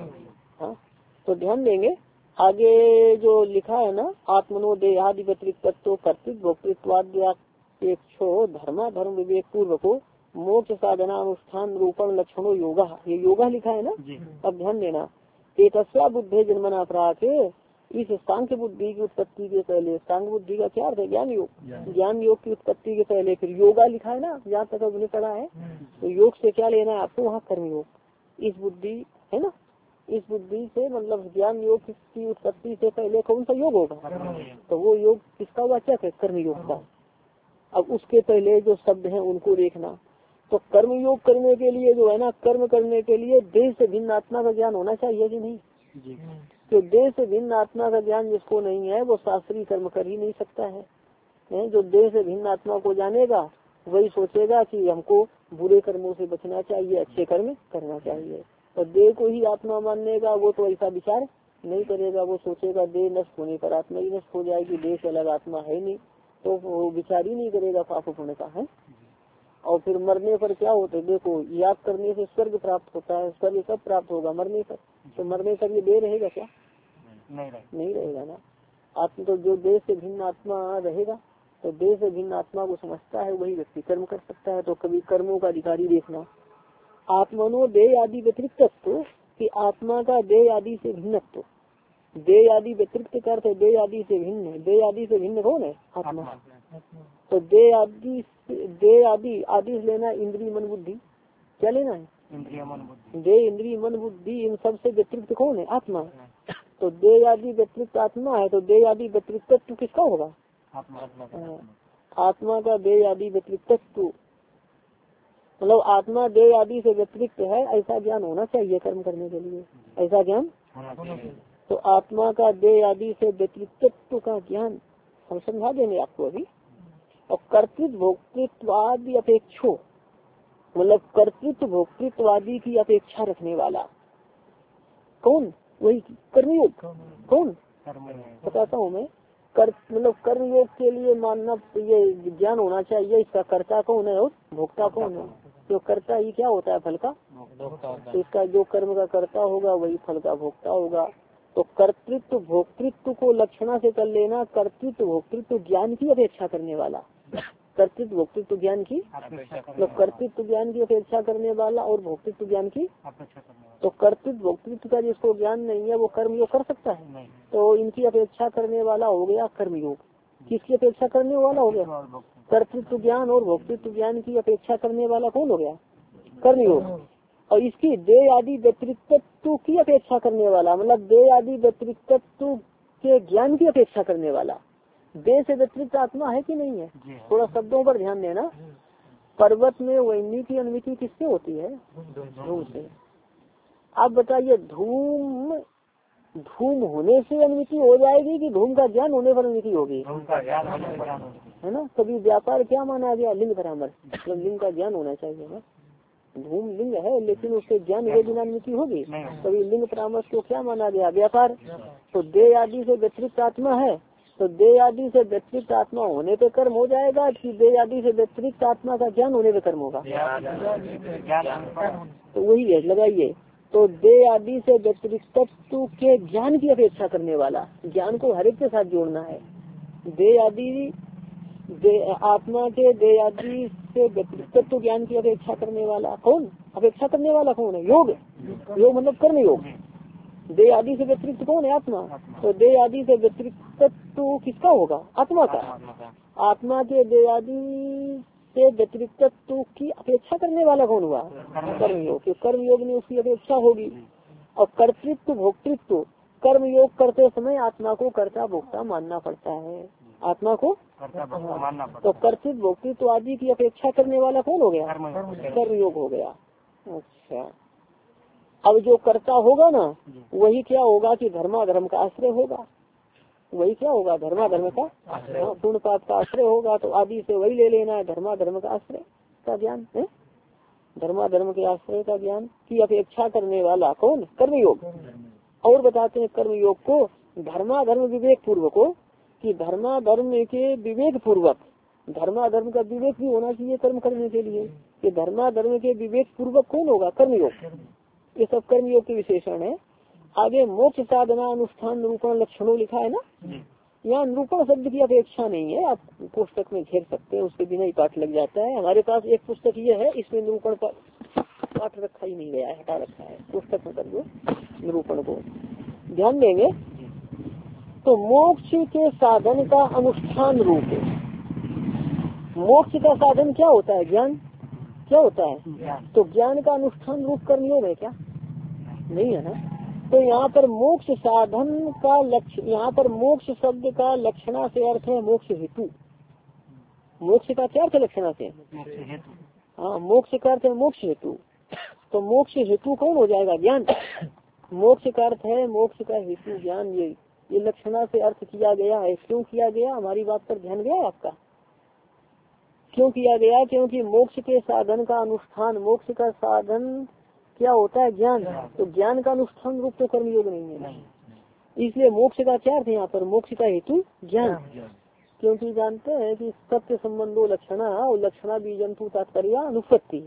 हाँ, तो ध्यान देंगे आगे जो लिखा है ना, आत्मनो देहादि व्यतिरिक्त तत्व कर्तृत्व भोक्तृत्वाद्यापेक्षो धर्मा धर्म विवेक पूर्वको मोक्ष साधना अनुष्ठान रूपण लक्षणों योगा, ये योगा लिखा है ना। अब ध्यान देना, एकस्या बुद्धे जन्मना प्राक, इस सांख्य बुद्धि की उत्पत्ति के पहले, सांख्य बुद्धि का क्या अर्थ है? ज्ञान योग। ज्ञान योग की उत्पत्ति के पहले फिर योगा लिखा है ना, जहाँ तक हमने पढ़ा है। तो योग से क्या लेना है आपको? वहाँ कर्म योग। इस बुद्धि है ना, इस बुद्धि से मतलब ज्ञान योग की उत्पत्ति से पहले कौन सा योग होगा? तो वो योग किसका वाचक है? कर्म योग का। अब उसके पहले जो शब्द हैं उनको देखना, तो कर्म योग करने के लिए जो है ना, कर्म करने के लिए देह से भिन्न आत्मा का ज्ञान होना चाहिए कि नहीं? तो देह से भिन्न आत्मा का ज्ञान जिसको नहीं है, वो शास्त्रीय कर्म कर ही नहीं सकता है। नहीं, जो देह से भिन्न आत्मा को जानेगा वही सोचेगा कि हमको बुरे कर्मों से बचना चाहिए, अच्छे कर्म करना चाहिए। और देह को ही आत्मा माननेगा वो तो ऐसा विचार नहीं करेगा। वो सोचेगा देह नष्ट होने पर आत्मा ही नष्ट हो जाएगी, देह से अलग आत्मा है नहीं, तो वो विचार ही नहीं करेगा पाप पुण्य का है। और फिर मरने पर क्या होता है? देखो, याद करने से स्वर्ग प्राप्त होता है। स्वर्ग कब प्राप्त होगा? मरने पर। तो मरने पर ये देह रहेगा क्या? नहीं रहेगा, नहीं रहेगा ना। आत्मा तो जो देह से भिन्न आत्मा रहेगा, तो देह से भिन्न आत्मा को समझता है वही व्यक्ति कर्म कर सकता है। तो कभी कर्मों का अधिकारी देखना, आत्मनो देह आदि व्यतिरिक्त तत्व, कि आत्मा का देह आदि से भिन्नत्व। देह आदि व्यतिरिक्त करते देह आदि से भिन्न, देह आदि से भिन्न कौन है? आत्मा। तो देह आदि, देह आदि आदि से लेना इंद्रिय मन बुद्धि। क्या लेना है? इंद्रिय मन बुद्धि। देह इंद्रिय मन बुद्धि इन सब से व्यतिरिक्त कौन है? आत्मा। तो देह आदि व्यतिरिक्त आत्मा है, तो देह आदि व्यतिरिक्त तत्व किसका होगा? आत्मा। आत्मा का देह आदि व्यतिरिक्त तत्व मतलब आत्मा देह आदि से व्यतिरिक्त है, ऐसा ज्ञान होना चाहिए कर्म करने के लिए। ऐसा ज्ञान तो आत्मा का देह आदि से व्यतिरिक्त का ज्ञान हम समझा देंगे आपको अभी। और कर्तृत्व भोक्तृत्वादि अपेक्षो मतलब कर्तृत्व भोक्तृत्वादि की अपेक्षा रखने वाला कौन? वही कर्मयोग। कौन? बताता हूँ मैं। कर मतलब कर्मयोग के लिए मानना ये ज्ञान होना चाहिए इसका कर्ता कौन है और भोक्ता कौन है। जो कर्ता ही क्या होता है? फल का। तो इसका जो कर्म का कर्ता होगा वही फल का भोक्ता होगा। तो कर्तृत्व भोक्तृत्व को लक्षणा से कर लेना, कर्तृत्व भोक्तृत्व ज्ञान की अपेक्षा करने वाला। कर्तृत्व भोक्तृत्व ज्ञान की तो कर्तृत्व ज्ञान की अपेक्षा करने वाला और भोक्तृत्व ज्ञान की अपेक्षा करने वाला। तो कर्तृत्व भोक्तृत्व का जिसको ज्ञान नहीं है वो कर्म योग कर सकता है। तो इनकी अपेक्षा करने वाला हो गया कर्मयोग। किसकी अपेक्षा करने वाला हो गया? कर्तृत्व ज्ञान और भोक्तृत्व ज्ञान की अपेक्षा करने वाला कौन हो गया? कर्मयोग। और इसकी देह आदि व्यतिरिक्तत्व की अपेक्षा करने वाला, मतलब देह आदि व्यतिरिक्तत्व के ज्ञान की अपेक्षा करने वाला। देह से व्यतिरिक्त आत्मा है कि नहीं है? थोड़ा शब्दों पर ध्यान देना। पर्वत में वैनी की अनुमति किससे होती है? धूम से। आप बताइए, धूम धूम होने से अनुमति हो जाएगी कि धूम का ज्ञान होने पर अनुमति होगी? है ना। कभी व्यापार क्या माना गया? लिंग परामर्श, मतलब लिंग का ज्ञान होना चाहिए ना। धूम लिंग है लेकिन उसके ज्ञान हुए बिना अनुमति होगी? कभी लिंग परामर्श को क्या माना गया? व्यापार। तो देह आदि से व्यतिरिक्त आत्मा है, तो देह आदि से व्यतिरिक्त आत्मा होने पे कर्म हो जाएगा कि देह आदि से व्यतिरिक्त आत्मा का ज्ञान होने पे कर्म होगा? तो वही है, लगाइए। तो देह आदि से व्यतिरिक्तत्व के ज्ञान की अपेक्षा करने वाला, ज्ञान को हर एक के साथ जोड़ना है। देह आदि दे, आत्मा के देह आदि से व्यतिरिक्तत्व ज्ञान की अपेक्षा करने वाला कौन? अपेक्षा करने वाला कौन है? योग। योग मतलब कर्म योग। देह आदि से व्यतिरिक्त कौन है? आत्मा। तो देह आदि से व्यतिरिक्तत्व किसका होगा? आत्मा का। आत्मा के देह आदि से व्यतिरिक्तत्व की अपेक्षा करने वाला कौन हुआ? कर्मयोग। तो कर्मयोग में उसकी अपेक्षा होगी। और कर्तृत्व भोक्तृत्व, कर्मयोग करते समय आत्मा को कर्ता भोक्ता मानना पड़ता है। आत्मा को मानना पड़ता। तो कर्तृत्व भोक्तृत्व आदि की अपेक्षा करने वाला कौन हो गया? कर्मयोग हो गया। अच्छा, अब जो कर्ता होगा ना, वही क्या होगा कि धर्माधर्म का आश्रय होगा। वही क्या होगा? धर्माधर्म का आश्रय। पूर्ण पाप का आश्रय होगा, तो आदि से वही ले लेना है, धर्माधर्म का आश्रय का ज्ञान है। धर्माधर्म के आश्रय का ज्ञान की अपेक्षा करने वाला कौन? कर्मयोग। और बताते हैं कर्मयोग को धर्माधर्म विवेक पूर्वक हो, कि धर्माधर्म के विवेक पूर्वक, धर्माधर्म का विवेक भी होना चाहिए कर्म करने के लिए, कि धर्माधर्म के विवेक पूर्वक कौन होगा? कर्मयोग। ये सब कर्मयोग के विशेषण है। आगे मोक्ष साधना अनुष्ठान निरूपण लक्षणों लिखा है ना। यहाँ निरूपण शब्द की अपेक्षा नहीं है, आप पुस्तक में घेर सकते हैं, उसके बिना ही पाठ लग जाता है। हमारे पास एक पुस्तक ये है, इसमें निरूपण पाठ रखा ही नहीं गया है, हटा रखा है। पुस्तक में कर दो निरूपण को, ध्यान देंगे। तो मोक्ष के साधन का अनुष्ठान रूप है। मोक्ष का साधन क्या होता है? ज्ञान। क्या होता है? तो ज्ञान का अनुष्ठान रूप कर्मयोग है क्या? नहीं है ना। तो यहाँ पर मोक्ष साधन का लक्ष्य, यहाँ पर मोक्ष शब्द का लक्षणा से अर्थ है मोक्ष हेतु। मोक्ष का क्या अर्थ है लक्षणा से? हाँ, मोक्ष का अर्थ है मोक्ष हेतु। तो मोक्ष हेतु कौन हो जाएगा? ज्ञान। मोक्ष का अर्थ है मोक्ष का हेतु ज्ञान। ये ये लक्षणा से अर्थ किया गया है। क्यों किया गया? हमारी बात पर ध्यान गया आपका? क्यों किया गया? क्योंकि मोक्ष के साधन का अनुष्ठान, मोक्ष का साधन क्या होता है? ज्ञान। तो ज्ञान का अनुष्ठान रूप तो कर्मयोग नहीं है, इसलिए मोक्ष का क्या अर्थ है यहाँ पर? मोक्ष का हेतु ज्ञान। क्योंकि जानते हैं कि सत्य संबंधो लक्षणा और लक्षणा बीजंतु तात्पर्य अनुपत्ति।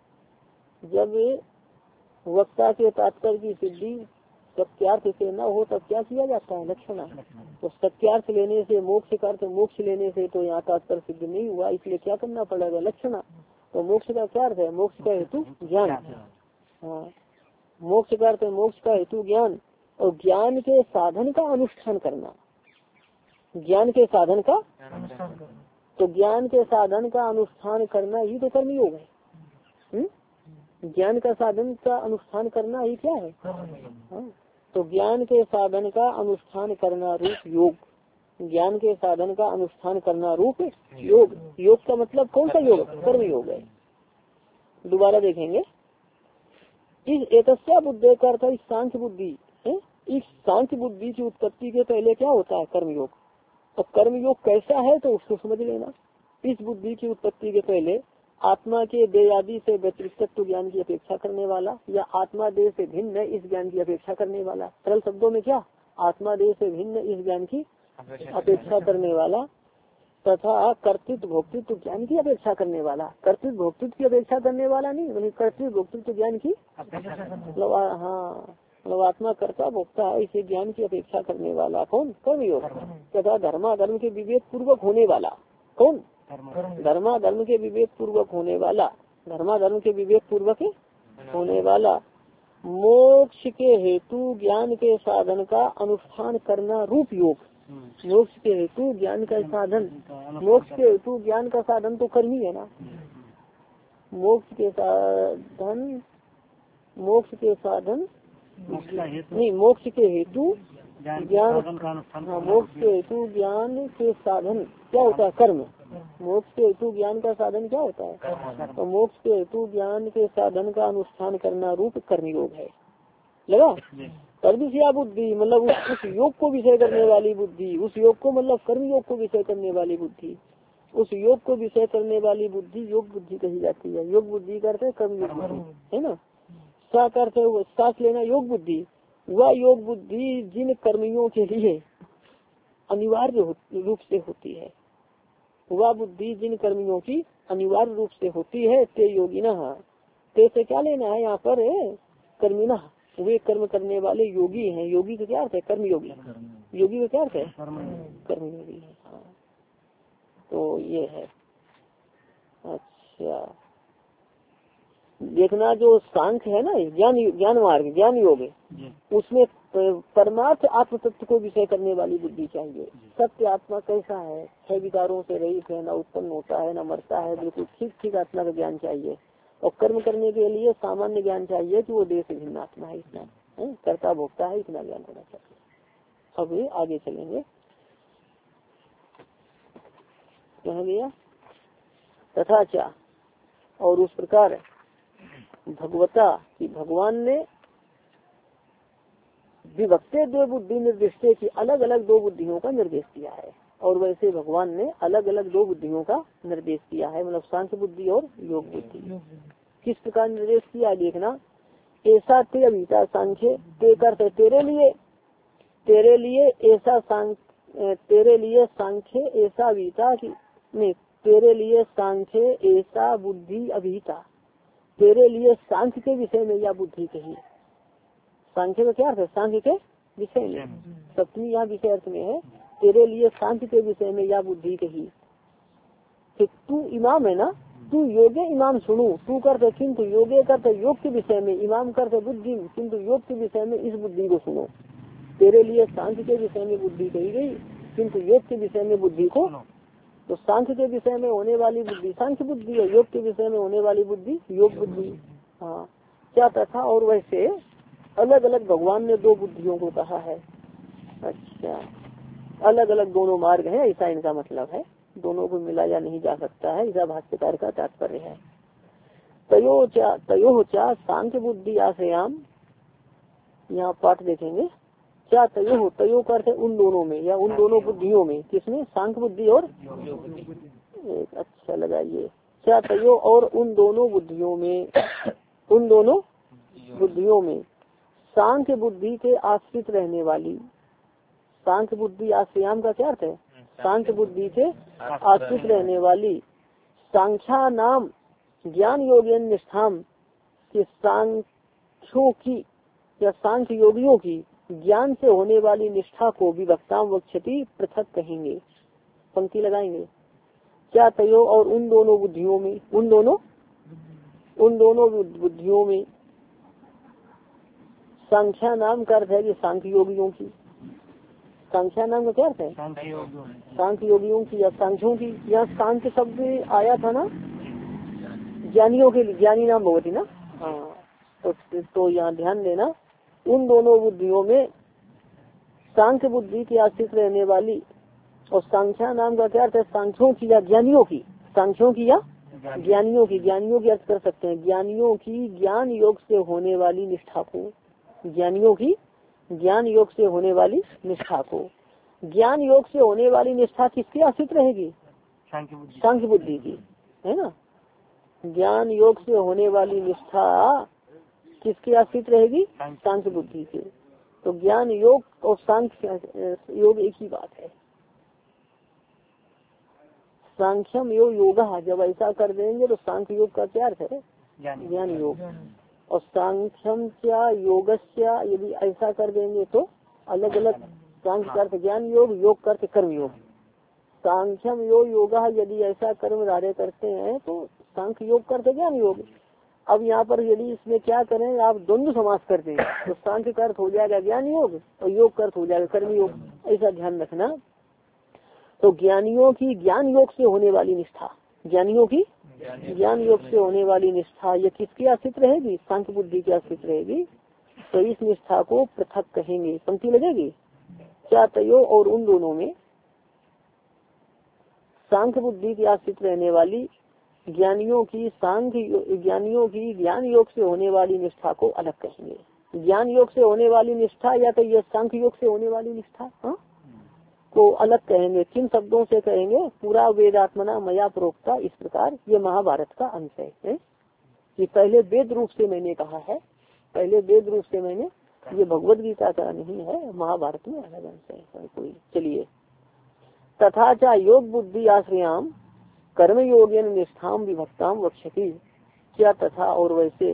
जब वक्ता के तात्पर्य की सिद्धि सत्यार्थ से न हो तब क्या किया जाता है? लक्षणा। तो सत्यार्थ लेने से मोक्ष का अर्थ मोक्ष लेने से तो यहाँ तात्पर्य सिद्ध नहीं हुआ, इसलिए क्या करना पड़ेगा? लक्षणा। तो मोक्ष का क्या अर्थ है? मोक्ष का हेतु ज्ञान। हाँ, मोक्ष का अर्थ है मोक्ष का हेतु ज्ञान। और ज्ञान के साधन का अनुष्ठान करना, ज्ञान के साधन का, तो ज्ञान के साधन का अनुष्ठान करना ही तो कर्मयोग है। हुँ? ज्ञान का साधन का अनुष्ठान करना ही क्या है? हाँ, तो ज्ञान के साधन का अनुष्ठान करना रूप योग, ज्ञान के साधन का अनुष्ठान करना रूप योग। योग का मतलब कौन सा योग? कर्म योग है। दोबारा देखेंगे, इस एतस्या बुद्धि का अर्थ इस सांख्य बुद्धि है। इस सांख्य बुद्धि की उत्पत्ति के पहले क्या होता है? कर्मयोग। और कर्मयोग कैसा है तो उसको समझ लेना। इस बुद्धि की उत्पत्ति के पहले आत्मा के देह आदि से व्यतिरिक्त ज्ञान की अपेक्षा करने वाला, या आत्मा देह से भिन्न इस ज्ञान की अपेक्षा करने वाला। सरल शब्दों में क्या? आत्मा देह से भिन्न इस ज्ञान की अपेक्षा करने वाला, तथा कर्तृत्व भोक्तृत्व ज्ञान की अपेक्षा करने वाला। कर्तृत्व भोक्तृत्व की अपेक्षा करने वाला नहीं, बल्कि कर्तृत्व भोक्तृत्व ज्ञान की मतलब हाँ मतलब आत्मा कर्ता भोक्ता है, इसे ज्ञान की अपेक्षा करने वाला कौन? कर्मयोग। तथा धर्माधर्म के विवेक पूर्वक होने वाला कौन? धर्माधर्म के विवेक पूर्वक होने वाला, धर्माधर्म के विवेक पूर्वक होने वाला। मोक्ष के हेतु ज्ञान के साधन का अनुष्ठान करना रूप योग, मोक्ष के हेतु ज्ञान का साधन, मोक्ष के हेतु ज्ञान का साधन तो कर्म ही है ना। मोक्ष के साधन, मोक्ष के साधन नहीं, मोक्ष के हेतु ज्ञान, हाँ मोक्ष के हेतु ज्ञान के साधन क्या होता है? कर्म। मोक्ष के हेतु ज्ञान का साधन क्या होता है? तो मोक्ष के हेतु ज्ञान के साधन का अनुष्ठान करना रूप कर्मयोग है। लगा? तद्विषया बुद्धि मतलब उस, उस योग को विषय करने वाली बुद्धि, उस योग को मतलब कर्म योग को विषय करने वाली बुद्धि, उस योग को विषय करने वाली बुद्धि योग बुद्धि कही जाती है। योग बुद्धि करते है कर्म योग बुद्धि, है ना। सा करते सांस लेना योग बुद्धि, वह योग बुद्धि जिन कर्मियों के लिए अनिवार्य रूप से होती है, वह बुद्धि जिन कर्मियों की अनिवार्य रूप से होती है, ते योगिना, ते से क्या लेना है यहाँ पर? कर्मिना, वे कर्म करने वाले योगी हैं। योगी का क्या अर्थ है? कर्म योगी। योगी का क्या अर्थ है? कर्म योगी है। हाँ तो ये है। अच्छा देखना, जो सांख्य है ना, ज्ञान ज्ञान मार्ग, ज्ञान योग, उसमें परमार्थ आत्म तत्व को विषय करने वाली बुद्धि चाहिए। सत्य आत्मा कैसा है? छह विकारों से रहित है, न उत्पन्न होता है, न मरता है, बिल्कुल ठीक ठीक आत्मा का ज्ञान चाहिए। और कर्म करने के लिए सामान्य ज्ञान चाहिए कि वो देह से भिन्न आत्मा है, इतना है, कर्ता भोक्ता है, इतना ज्ञान होना चाहिए। अब ये आगे चलेंगे। कहा गया तथा क्या, और उस प्रकार भगवता कि भगवान ने विभक्ते दो बुद्धि निर्दिष्टे की अलग अलग दो बुद्धियों का निर्देश दिया है। और वैसे भगवान ने अलग अलग दो बुद्धियों का निर्देश किया है, मतलब सांख्य बुद्धि और योग बुद्धि। किस प्रकार निर्देश किया देखना। ऐसा ते अभिता सांख्य, ते करते तेरे लिए, तेरे लिए ऐसा सांख्य, तेरे लिए सांख्य ऐसा अभिता की नहीं, तेरे लिए सांख्य ऐसा बुद्धि अभिता, तेरे लिए सांख्य के विषय में यह बुद्धि कही। सांख्य का क्या अर्थ है? सांख्य के विषय में, सप्तमी यहाँ विषय अर्थ में है। तेरे लिए सांख्य के विषय में यह बुद्धि कही कि तू इमाम है ना, तू योगे इमाम सुनू, तू करते किंतु योगे करते योग के विषय में, इमाम करते बुद्धि किंतु योग के विषय में इस बुद्धि को सुनो। तेरे लिए सांख्य के विषय में बुद्धि कही गई, किंतु योग के विषय में बुद्धि को, तो सांख्य के विषय में होने वाली बुद्धि सांख्य बुद्धि है, योग के विषय में होने वाली बुद्धि योग बुद्धि। हाँ क्या तथा, और वैसे अलग अलग भगवान ने दो बुद्धियों को कहा है। अच्छा अलग अलग दोनों मार्ग है, ऐसा इनका मतलब है, दोनों को मिलाया नहीं जा सकता है, ऐसा भाष्यकार का तात्पर्य है। तयो चा तयो चा सांख्य बुद्धि आश्रयाम, यहाँ पाठ देखेंगे। क्या तयो, तयो करते उन दोनों में या उन दोनों बुद्धियों में, किसमें? सांख्य बुद्धि और एक अच्छा लगाइए। क्या तयो और उन दोनों बुद्धियों में, उन दोनों बुद्धियों में सांख्य बुद्धि के आश्रित रहने वाली, सांख्य बुद्धि आश्रयाम का क्या अर्थ है? सांख्य बुद्धि के आश्रित रहने वाली, सांख्या नाम ज्ञान योगियन निष्ठाम, कि सांख्यों की या सांख्य योगियों की ज्ञान से होने वाली निष्ठा को विभक्ताम वक्षति पृथक कहेंगे। पंक्ति लगाएंगे। क्या तयो और उन दोनों बुद्धियों में, उन दोनों उन दोनों बुद्धियों में, सांख्या नाम का अर्थ है कि सांख्य योगियों की, सांख्या नाम का क्या अर्थ है? सांख्य योगियों की या सांख्यों की। यहाँ सांख्य शब्द आया था ना, ज्ञानियों के लिए, ज्ञानी नाम भगवती ना। हाँ तो, तो यहाँ ध्यान देना, उन दोनों बुद्धियों में सांख्य बुद्धि की आश्रित रहने वाली, और सांख्या नाम का क्या अर्थ है? सांख्यों की या ज्ञानियों की, सांख्यों की या ज्ञानियों की, ज्ञानियों की अर्थ कर सकते हैं, ज्ञानियों की ज्ञान योग से होने वाली निष्ठा को, ज्ञानियों की ज्ञान योग से होने वाली निष्ठा को। ज्ञान योग से होने वाली निष्ठा किसकी आश्रित रहेगी? सांख्य बुद्धि की, है ना। ज्ञान योग से होने वाली निष्ठा किसकी आश्रित रहेगी? सांख्य बुद्धि की। तो ज्ञान योग और सांख्य योग एक ही बात है। सांख्यम योग योगा, जब ऐसा कर देंगे तो सांख्य योग का क्या अर्थ है? ज्ञान योग। और सांख्यम क्या योगस्या, यदि ऐसा कर देंगे तो अलग अलग, सांख्य का अर्थ ज्ञान योग, योग का अर्थ कर्म योग। सांख्यम योग योगा, यदि ऐसा कर्म कार्य करते हैं तो सांख्य योग का अर्थ ज्ञान योग। अब यहाँ पर यदि इसमें क्या करें, आप द्वंद्व समास कर दें तो सांख्य का अर्थ हो जाएगा ज्ञान योग और योग का अर्थ हो जाएगा कर्म योग। ऐसा ध्यान रखना। तो ज्ञानियों की ज्ञान योग से होने वाली निष्ठा, ज्ञानियों की ज्ञान योग से होने वाली निष्ठा ये किसकी आश्रित रहेगी? सांख्य बुद्धि की आश्रित रहेगी। तो इस निष्ठा को पृथक कहेंगे। पंक्ति लगेगी क्या? तयो और उन दोनों में सांख्य बुद्धि की आश्रित रहने वाली ज्ञानियों की सांख्य ज्ञानियों की ज्ञान योग से होने वाली निष्ठा को अलग कहेंगे। ज्ञान योग से होने वाली निष्ठा या तो ये सांख्य योग से होने वाली निष्ठा हा? को अलग कहेंगे। किन शब्दों से कहेंगे? पूरा वेदात्मना मया प्रोक्ता, इस प्रकार ये महाभारत का अंश है, है? कि पहले वेद रूप से मैंने कहा है, पहले वेद रूप से मैंने, ये भगवद गीता का नहीं है, महाभारत में अलग अंश है कोई। चलिए, तथा चा योग बुद्धि आश्रयाम कर्म योगेन निष्ठाम विभक्ताम वक्षति। क्या तथा और वैसे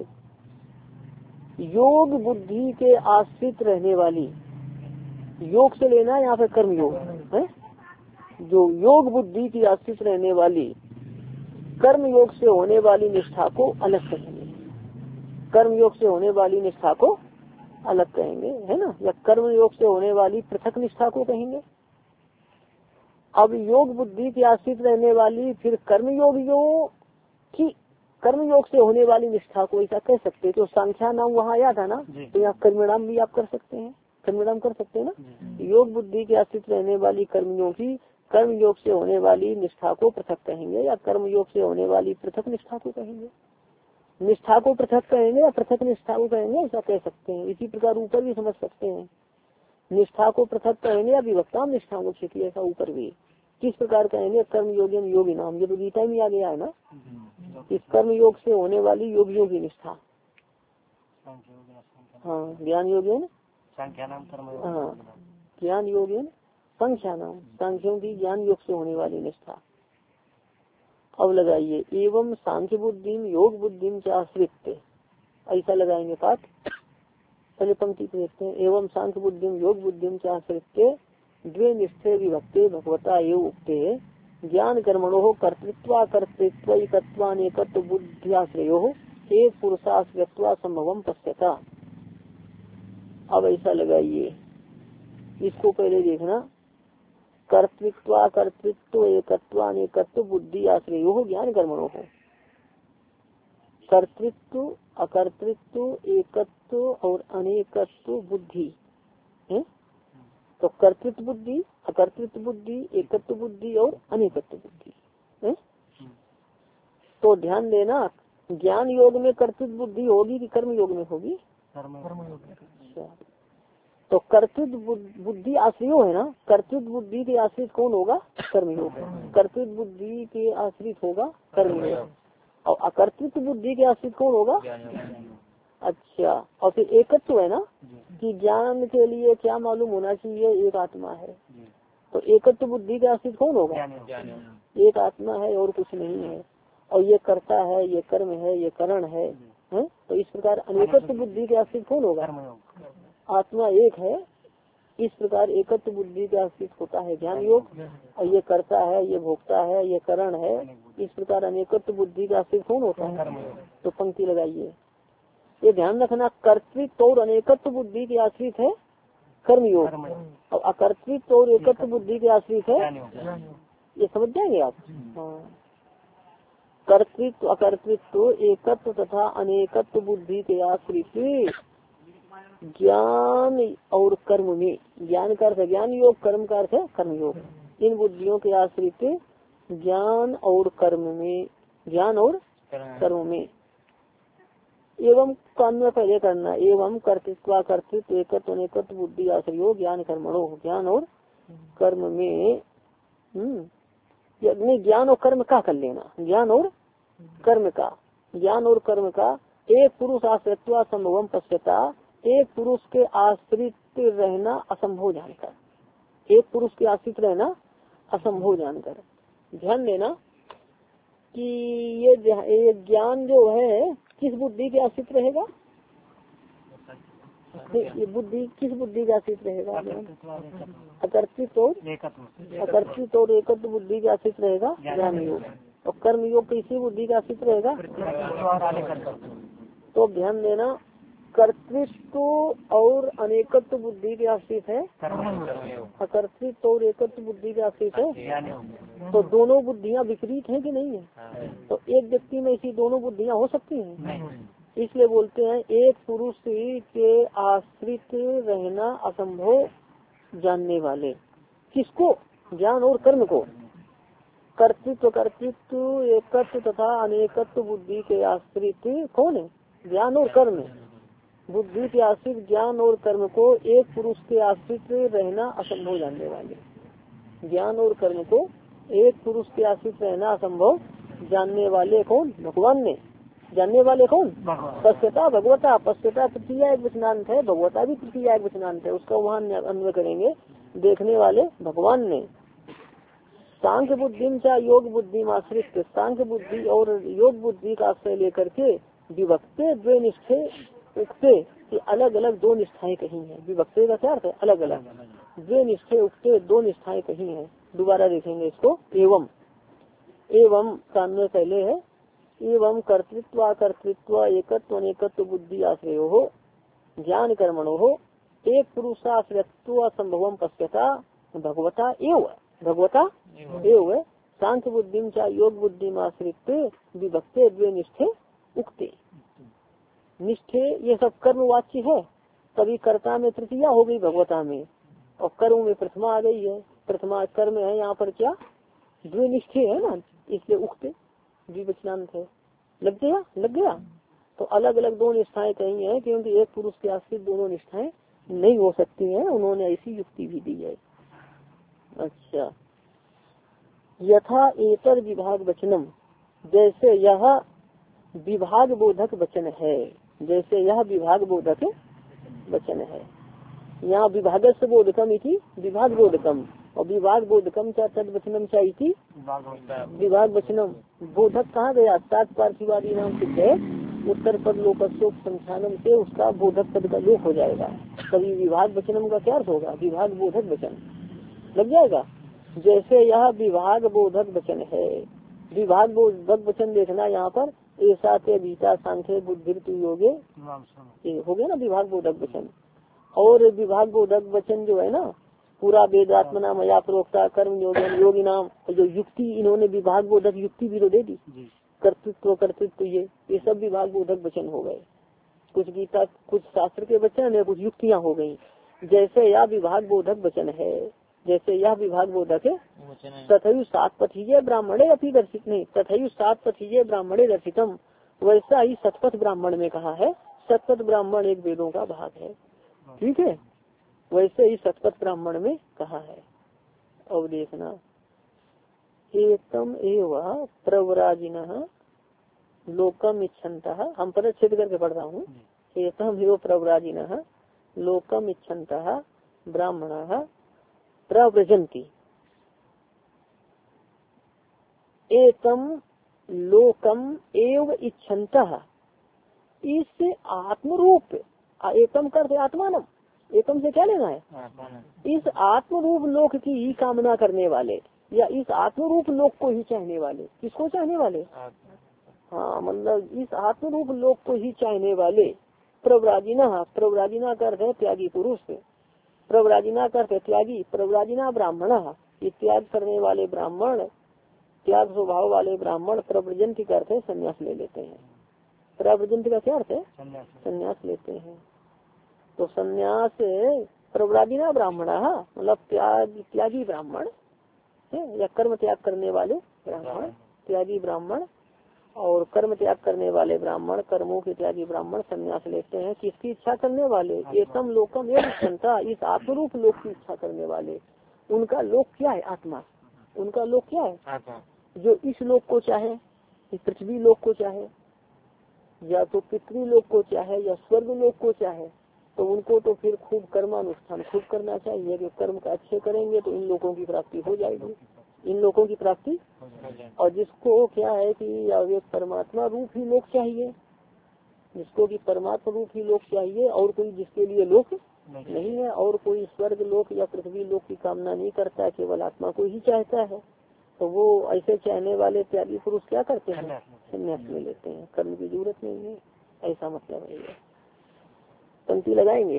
योग बुद्धि के आश्रित रहने वाली, योग से लेना यहाँ पे कर्म योग है, जो योग बुद्धि की आश्रित रहने वाली कर्म योग से होने वाली निष्ठा को अलग कहेंगे। कर्म योग से होने वाली निष्ठा को अलग कहेंगे, है ना, या कर्म योग से होने वाली पृथक निष्ठा को कहेंगे। अब योग बुद्धि की आश्रित रहने वाली फिर कर्म योग योग की कर्म योग से होने वाली निष्ठा को ऐसा कह सकते हैं। तो सांख्या नाम वहाँ आया था ना, तो यहाँ कर्मणाम भी आप कर सकते हैं, कर्मणाम कर सकते हैं ना। योग बुद्धि की आश्रित रहने वाली कर्मियों की कर्म योग से होने वाली निष्ठा को पृथक कहेंगे, या कर्म योग से होने वाली पृथक निष्ठा को कहेंगे। निष्ठा को पृथक कहेंगे या पृथक निष्ठा को कहेंगे, ऐसा कह सकते हैं। इसी प्रकार ऊपर भी समझ सकते हैं, निष्ठा को पृथक कहेंगे या विभक्ता निष्ठा को क्षति, ऐसा ऊपर भी किस प्रकार कहेंगे? कर्म योगी योगी नाम, ये तो गीता में आ गया है ना, इस कर्म योग से होने वाली योगियों की निष्ठा। हाँ, ज्ञान योगी हाँ, ज्ञान योगी संख्या नाम, सांख्यों की ज्ञान योग से होने वाली निष्ठा। अब लगाइए, एवं सांख्य बुद्धि योग बुद्धि से आश्रित, ऐसा लगाएंगे पाठ। पहले पंक्ति को देखते हैं। एवं सांख्य बुद्धि योग बुद्धि से आश्रित द्वे निष्ठे विभक्ते भगवता एव उक्ते ज्ञान कर्मणो कर्तृत्वा कर्तृत्व अनेकत्व बुद्धियाश्रयो एक पुरुषाश्रयत्वा संभवम पश्यता। अब ऐसा लगाइए, इसको पहले देखना। कर्तृत्वा कर्तृत्व एकत्व अनेकत्व बुद्धि आश्रयो ज्ञान कर्मणो हो। कर्तृत्व अकर्तृत्व एकत्व और अनेकत्व बुद्धि है। तो कर्तृत्व बुद्धि, अकर्तृत्व बुद्धि, एकत्व बुद्धि और अनेकत्व बुद्धि है। तो ध्यान देना, ज्ञान योग में कर्तृत्व बुद्धि होगी कि कर्म योग में होगी? अच्छा, तो कर्तृत्व बुद्धि आश्रियो है ना, कर्तृत्व बुद्धि के आश्रित कौन होगा? कर्म योग। कर्तृत्व बुद्धि के आश्रित होगा कर्म योग, और अकर्तृत्व बुद्धि के आश्रित कौन होगा? अच्छा, और फिर एकत्व है ना, कि ज्ञान के लिए क्या मालूम होना चाहिए? एक आत्मा है। तो एकत्व बुद्धि के आश्रित कौन होगा? एक आत्मा है और कुछ नहीं है, और ये कर्ता है, ये कर्म है, ये करण है, है? तो इस प्रकार अनेकत्व बुद्धि के आश्रित कौन होगा? आत्मा एक है। इस प्रकार एकत्व बुद्धि के आश्रित होता है ज्ञान योग, और ये कर्ता है, ये भोक्ता है, ये करण है। इस प्रकार अनेकत्व बुद्धि का आश्रित कौन होता है? तो पंक्ति लगाइए, ये ध्यान रखना, कर्तृत्व और अनेकत्व बुद्धि के आश्रित है कर्म योग, और अकर्तृत्व और एकत्व बुद्धि के आश्रित है, ये समझ जाएंगे आप। हाँ, कर्तृत्व अकर्तृत्व एकत्व तथा अनेकत्व बुद्धि के आश्रित ज्ञान और कर्म में, ज्ञान का अर्थ है ज्ञान योग, कर्म का अर्थ है कर्म योग, इन बुद्धियों के आश्रित ज्ञान और कर्म में, ज्ञान और कर्म में। एवं काम में पहले करना, एवं कर्तृत्व कर्तृत्व एकत्व अनेकत्व बुद्धि आश्रयो ज्ञान कर्मणो, ज्ञान और कर्म में। हम्म नहीं, ज्ञान और कर्म का कर लेना, ज्ञान और कर्म का, ज्ञान और कर्म का एक पुरुष आश्रित्वा संभवम पश्यता, एक पुरुष के आश्रित रहना असंभव जानकर, एक पुरुष के आश्रित रहना असंभव जानकर। ध्यान देना कि ये ज्ञान जो है किस बुद्धि के आश्रित रहेगा? ये बुद्धि किस बुद्धि का आश्रित रहेगा? अकर्तृत्व और अकर्तृत्व और एकत्व बुद्धि का आश्रित रहेगा ज्ञान योग, और कर्म योग किसी बुद्धि का आश्रित रहेगा? तो ध्यान देना, कर्तृत्व और अनेकत्व बुद्धि के आश्रित है, अकर्तृत्व और एकत्व बुद्धि के आश्रित है। तो दोनों बुद्धियाँ विपरीत हैं कि नहीं है? तो एक व्यक्ति में ऐसी दोनों बुद्धियाँ हो सकती हैं। इसलिए बोलते हैं एक पुरुष के आश्रित रहना असंभव जानने वाले। किसको? ज्ञान और कर्म को। कर्तृत्व कर्तृत्व एकत्व तथा अनेकत्व बुद्धि के आश्रित कौन है? ज्ञान और कर्म। बुद्धि के आश्रित ज्ञान और कर्म को एक पुरुष के आश्रित रहना असंभव जानने वाले। ज्ञान और कर्म को एक पुरुष के आश्रित रहना असंभव जानने वाले कौन? भगवान ने। जानने वाले कौन? पश्यता भगवता। पश्यता तृतीया एक वचनांत है, भगवता भी तृतीया एक वचनांत है, उसका वहाँ अन्वय करेंगे। देखने वाले भगवान ने। सांख्य बुद्धि चा योग बुद्धि आश्रित, सांख्य बुद्धि और योग बुद्धि का आश्रय लेकर के विभक्ते द्वे निष्ठे उक्ते कि अलग अलग दो निष्ठाएं कही हैं। विभक्ते का क्या अर्थ है? अलग अलग। द्वे निष्ठे उक्ते दो निष्ठाएं कही हैं। दोबारा देखेंगे इसको। एवं एवं सामने पहले है एवं कर्तृत्व कर्तृत्व एकत्व अनेकत्व बुद्धि आश्रय हो ज्ञान कर्मणो हो एक पुरुषाश्रयत्व संभवम पश्यता भगवता एव भगवता एव सांख्य बुद्धि चा योग बुद्धि आश्रित विभक्ते द्वे निष्ठे उक्ते। निष्ठे ये सब कर्म वाच्य है, तभी कर्ता में तृतीया हो गई भगवता में, और कर्म में प्रथमा आ गई है। प्रथमा कर्म है यहाँ पर क्या? द्वे निष्ठे है ना, इसलिए उक्ते द्विवचनांत है। लग गया लग गया तो अलग अलग दो निष्ठाएं कही है, क्योंकि एक पुरुष के आश्रित दोनों निष्ठाएं नहीं हो सकती हैं। उन्होंने ऐसी युक्ति भी दी है। अच्छा, यथा एतर विभाग वचनम, जैसे यह विभाग बोधक वचन है, जैसे यह विभाग बोधक वचन है। यहाँ विभाग से बोधकम इति विभाग बोधकम और विभाग बोधकम चा तद वचनम चा इति विभाग वचनम। बोधक कहाँ गया? सात पार्थिवादी नाम सिद्ध है, उत्तर पद लोकस्योप संख्यानम से उसका बोधक पद का लोक हो जाएगा। कभी विभाग वचनम का क्या अर्थ होगा? विभाग बोधक वचन लग जाएगा। जैसे यह विभाग बोधक वचन है, विभाग बोधक वचन देखना यहाँ पर ऐसा ते बीता सांख्य बुद्धि योगे हो गया ना विभाग बोधक वचन। और विभाग बोधक वचन जो है ना पूरा वेदात्मना मया प्रोक्ता कर्म योगन योगी नाम, जो युक्ति इन्होंने विभाग बोधक युक्ति भी तो दे दी। कर्तृत्व कर्तृत्व ये ये सब विभाग बोधक वचन हो गए। कुछ गीता कुछ शास्त्र के वचन है, कुछ युक्तियाँ हो गयी। जैसे यह विभाग बोधक वचन है, जैसे यह विभाग बोधक है। तथयु सात पथीय ब्राह्मणे अपनी दर्शित नहीं, तथयु सात पथीय ब्राह्मणे दर्शितम, वैसा ही सतपथ ब्राह्मण में कहा है। सतपथ ब्राह्मण एक वेदों का भाग है, ठीक है। वैसे ही सतपथ ब्राह्मण में कहा है। और देखना एकम एवं प्रवराजिन लोकम इच्छन्तः, हम पदच्छेद करके पढ़ रहा हूँ। एकम एवं प्रवराजिन लोकम इच्छन्तः ब्राह्मणः प्रव्रजन्ति। एकम लोकम एव इच्छन्तः, इस आत्मरूप, एकम करते आत्मानम, एकम से क्या लेना है? इस आत्मरूप लोक की ही कामना करने वाले, या इस आत्मरूप लोक को ही चाहने वाले। किसको चाहने वाले? हाँ, मतलब इस आत्मरूप लोक को ही चाहने वाले। प्रव्राजिना, प्रव्राजिना का अर्थ है त्यागी पुरुष। प्रव्राजिना का अर्थ है त्यागी। प्रव्राजिना ब्राह्मण, ये त्याग करने वाले ब्राह्मण, त्याग स्वभाव वाले ब्राह्मण। प्रव्रजंती का अर्थ है संन्यास ले लेते हैं। प्रव्रजंती का क्या अर्थ है? संन्यास लेते हैं। तो संन्यास प्रव्राजिना ब्राह्मण मतलब त्याग त्यागी ब्राह्मण है, या कर्म त्याग करने वाले ब्राह्मण, त्यागी ब्राह्मण। और कर्म त्याग करने वाले ब्राह्मण, कर्मों के त्यागी ब्राह्मण संन्यास लेते हैं। किसकी इच्छा करने वाले? एकम लोकम एक क्षमता, इस आत्मरूप लोक की इच्छा करने वाले। उनका लोक क्या है? आत्मा। उनका लोक क्या है? आत्मा। जो इस लोक को चाहे, इस पृथ्वी लोक को चाहे, या तो पितृ लोक को चाहे, या स्वर्ग लोक को चाहे, तो उनको तो फिर खूब कर्मानुष्ठान खूब करना चाहिए कि कर्म का अच्छे करेंगे तो इन लोगों की प्राप्ति हो जाएगी, इन लोगों की प्राप्ति। और जिसको क्या है कि एक परमात्मा रूप ही लोक चाहिए, जिसको कि परमात्मा रूप ही लोक चाहिए, और कोई जिसके लिए लोक नहीं है, और कोई स्वर्ग लोक या पृथ्वी लोक की कामना नहीं करता, केवल आत्मा को ही चाहता है, तो वो ऐसे चाहने वाले त्यागी पुरुष क्या करते हैं? संन्यास ले लेते हैं, कर्म की जरूरत नहीं है। ऐसा मतलब है। पंक्ति लगाएंगे।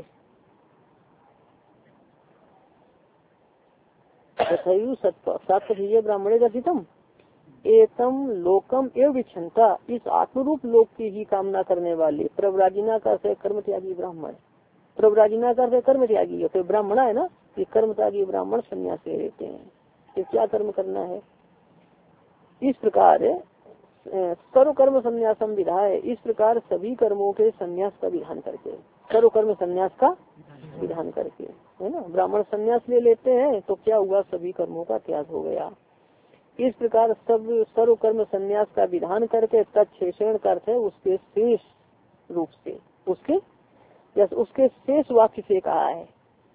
तथैव सत्व सात्विक ब्राह्मणे दर्शितम एतम लोकम एवं इच्छन्ता, इस आत्मरूप लोक की ही कामना करने वाले प्रव्राजिना का से कर्म त्यागी ब्राह्मण, प्रव्राजिना का से कर्म त्यागी, फिर ब्राह्मणा है ना, ये कर्म त्यागी ब्राह्मण संन्यास ले लेते हैं। तो क्या कर्म करना है? इस प्रकार सर्व कर्म संन्यासम विधाय, इस प्रकार सभी कर्मों के संन्यास का विधान करके, सर्व कर्म संन्यास का विधान करके, है ना, ब्राह्मण संन्यास ले लेते हैं तो क्या हुआ? सभी कर्मों का त्याग हो गया। इस प्रकार सब सर्व कर्म संन्यास का विधान करके तत्शेषण करते उसके शेष रूप से, उसके जैसे उसके शेष वाक्य से कहा है,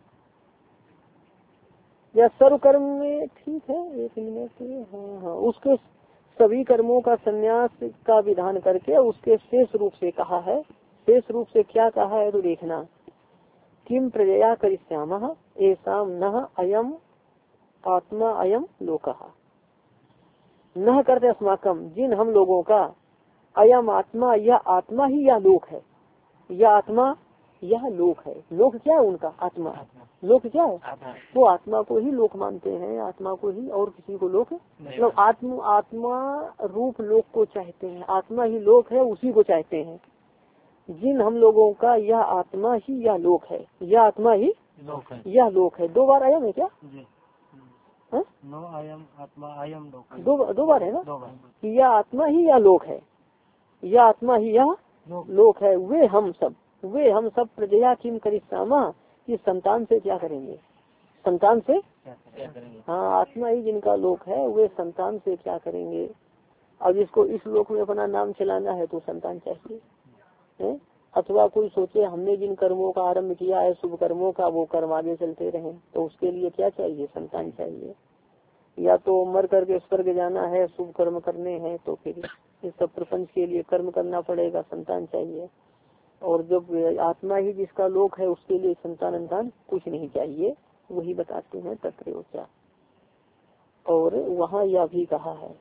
या सर्व कर्म में ठीक है एक मिनट, हाँ हाँ, उसके सभी कर्मों का संन्यास का विधान करके उसके शेष रूप से कहा है। शेष रूप से क्या कहा है तो देखना, किम प्रजया करिष्यामः एसाम नः अयम आत्मा अयम लोकः, नह करते अस्माकम, जिन हम लोगों का, अयम आत्मा, यह आत्मा ही यह लोक है, यह आत्मा यह लोक है। लोक क्या है उनका? आत्मा। लोक क्या है? वो आत्मा को ही लोक मानते हैं, आत्मा को ही, और किसी को लोक मतलब आत्म आत्मा रूप लोक को चाहते हैं, आत्मा ही लोक है, उसी को चाहते हैं। जिन हम लोगों का यह आत्मा ही यह लोक है, यह आत्मा ही लोक है, यह लोक है। दो बार अयम है क्या? हाँ? नो अयम आत्मा अयम लोक, दो दो बार है ना, कि यह आत्मा ही यह लोक है, यह आत्मा ही यह लोक है। वे हम सब वे हम सब प्रजया किम करिष्यामा, कि संतान से क्या करेंगे? संतान से हाँ, आत्मा ही जिनका लोक है वे संतान से क्या करेंगे? अब इसको इस लोक में अपना नाम चलाना है तो संतान चाहिए है? अथवा कोई सोचे हमने जिन कर्मों का आरंभ किया है शुभ कर्मों का, वो कर्म आगे चलते रहें, तो उसके लिए क्या चाहिए? संतान चाहिए। या तो मर करके स्वर्ग जाना है, शुभ कर्म करने हैं, तो फिर इस सब प्रपंच के लिए कर्म करना पड़ेगा, संतान चाहिए। और जब आत्मा ही जिसका लोक है उसके लिए संतान अंतान कुछ नहीं चाहिए, वही बताते हैं तत्रयोचा। और वहाँ यह भी कहा है,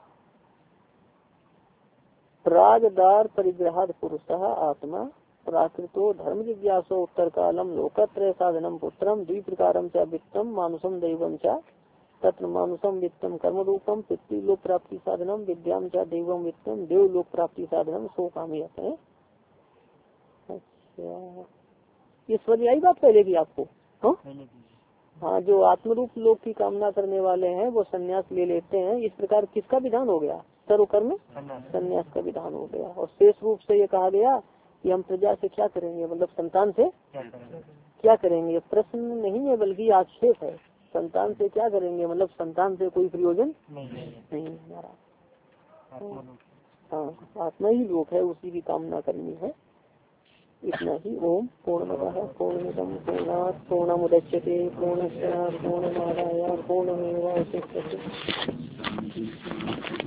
प्रागदार परिग्रहाद पुरुषः आत्मा प्राकृतो धर्म जिज्ञासो उत्तर कालम लोकत्रय साधनम पुत्रम द्विप्रकारम च वित्तम मानुषम दैवम च तत्र मानुषम वित्तम कर्म रूपम पितृ लोक प्राप्ति साधनम विद्याम च दैवम वित्तम देव लोक प्राप्ति साधनम सो कामयत है। अच्छा, ये समझ आई बात पहले की आपको? हाँ हाँ, जो आत्मरूप लोक की कामना करने वाले हैं वो संन्यास ले लेते हैं। इस प्रकार किसका विधान हो गया? सर्वकर्म संन्यास का विधान हो गया। और शेष रूप से ये कहा गया कि हम प्रजा से क्या करेंगे, मतलब संतान से क्या करेंगे? प्रश्न नहीं है बल्कि आक्षेप है। संतान से क्या करेंगे मतलब संतान से कोई प्रयोजन नहीं हमारा। हाँ, आत्मा ही लोक है, उसी की कामना करनी है। इतना ही। ओम पूर्णमदः पूर्णमिदं पूर्णात् पूर्णमुदच्यते पूर्णस्य पूर्णमादाय पूर्णमेवावशिष्यते।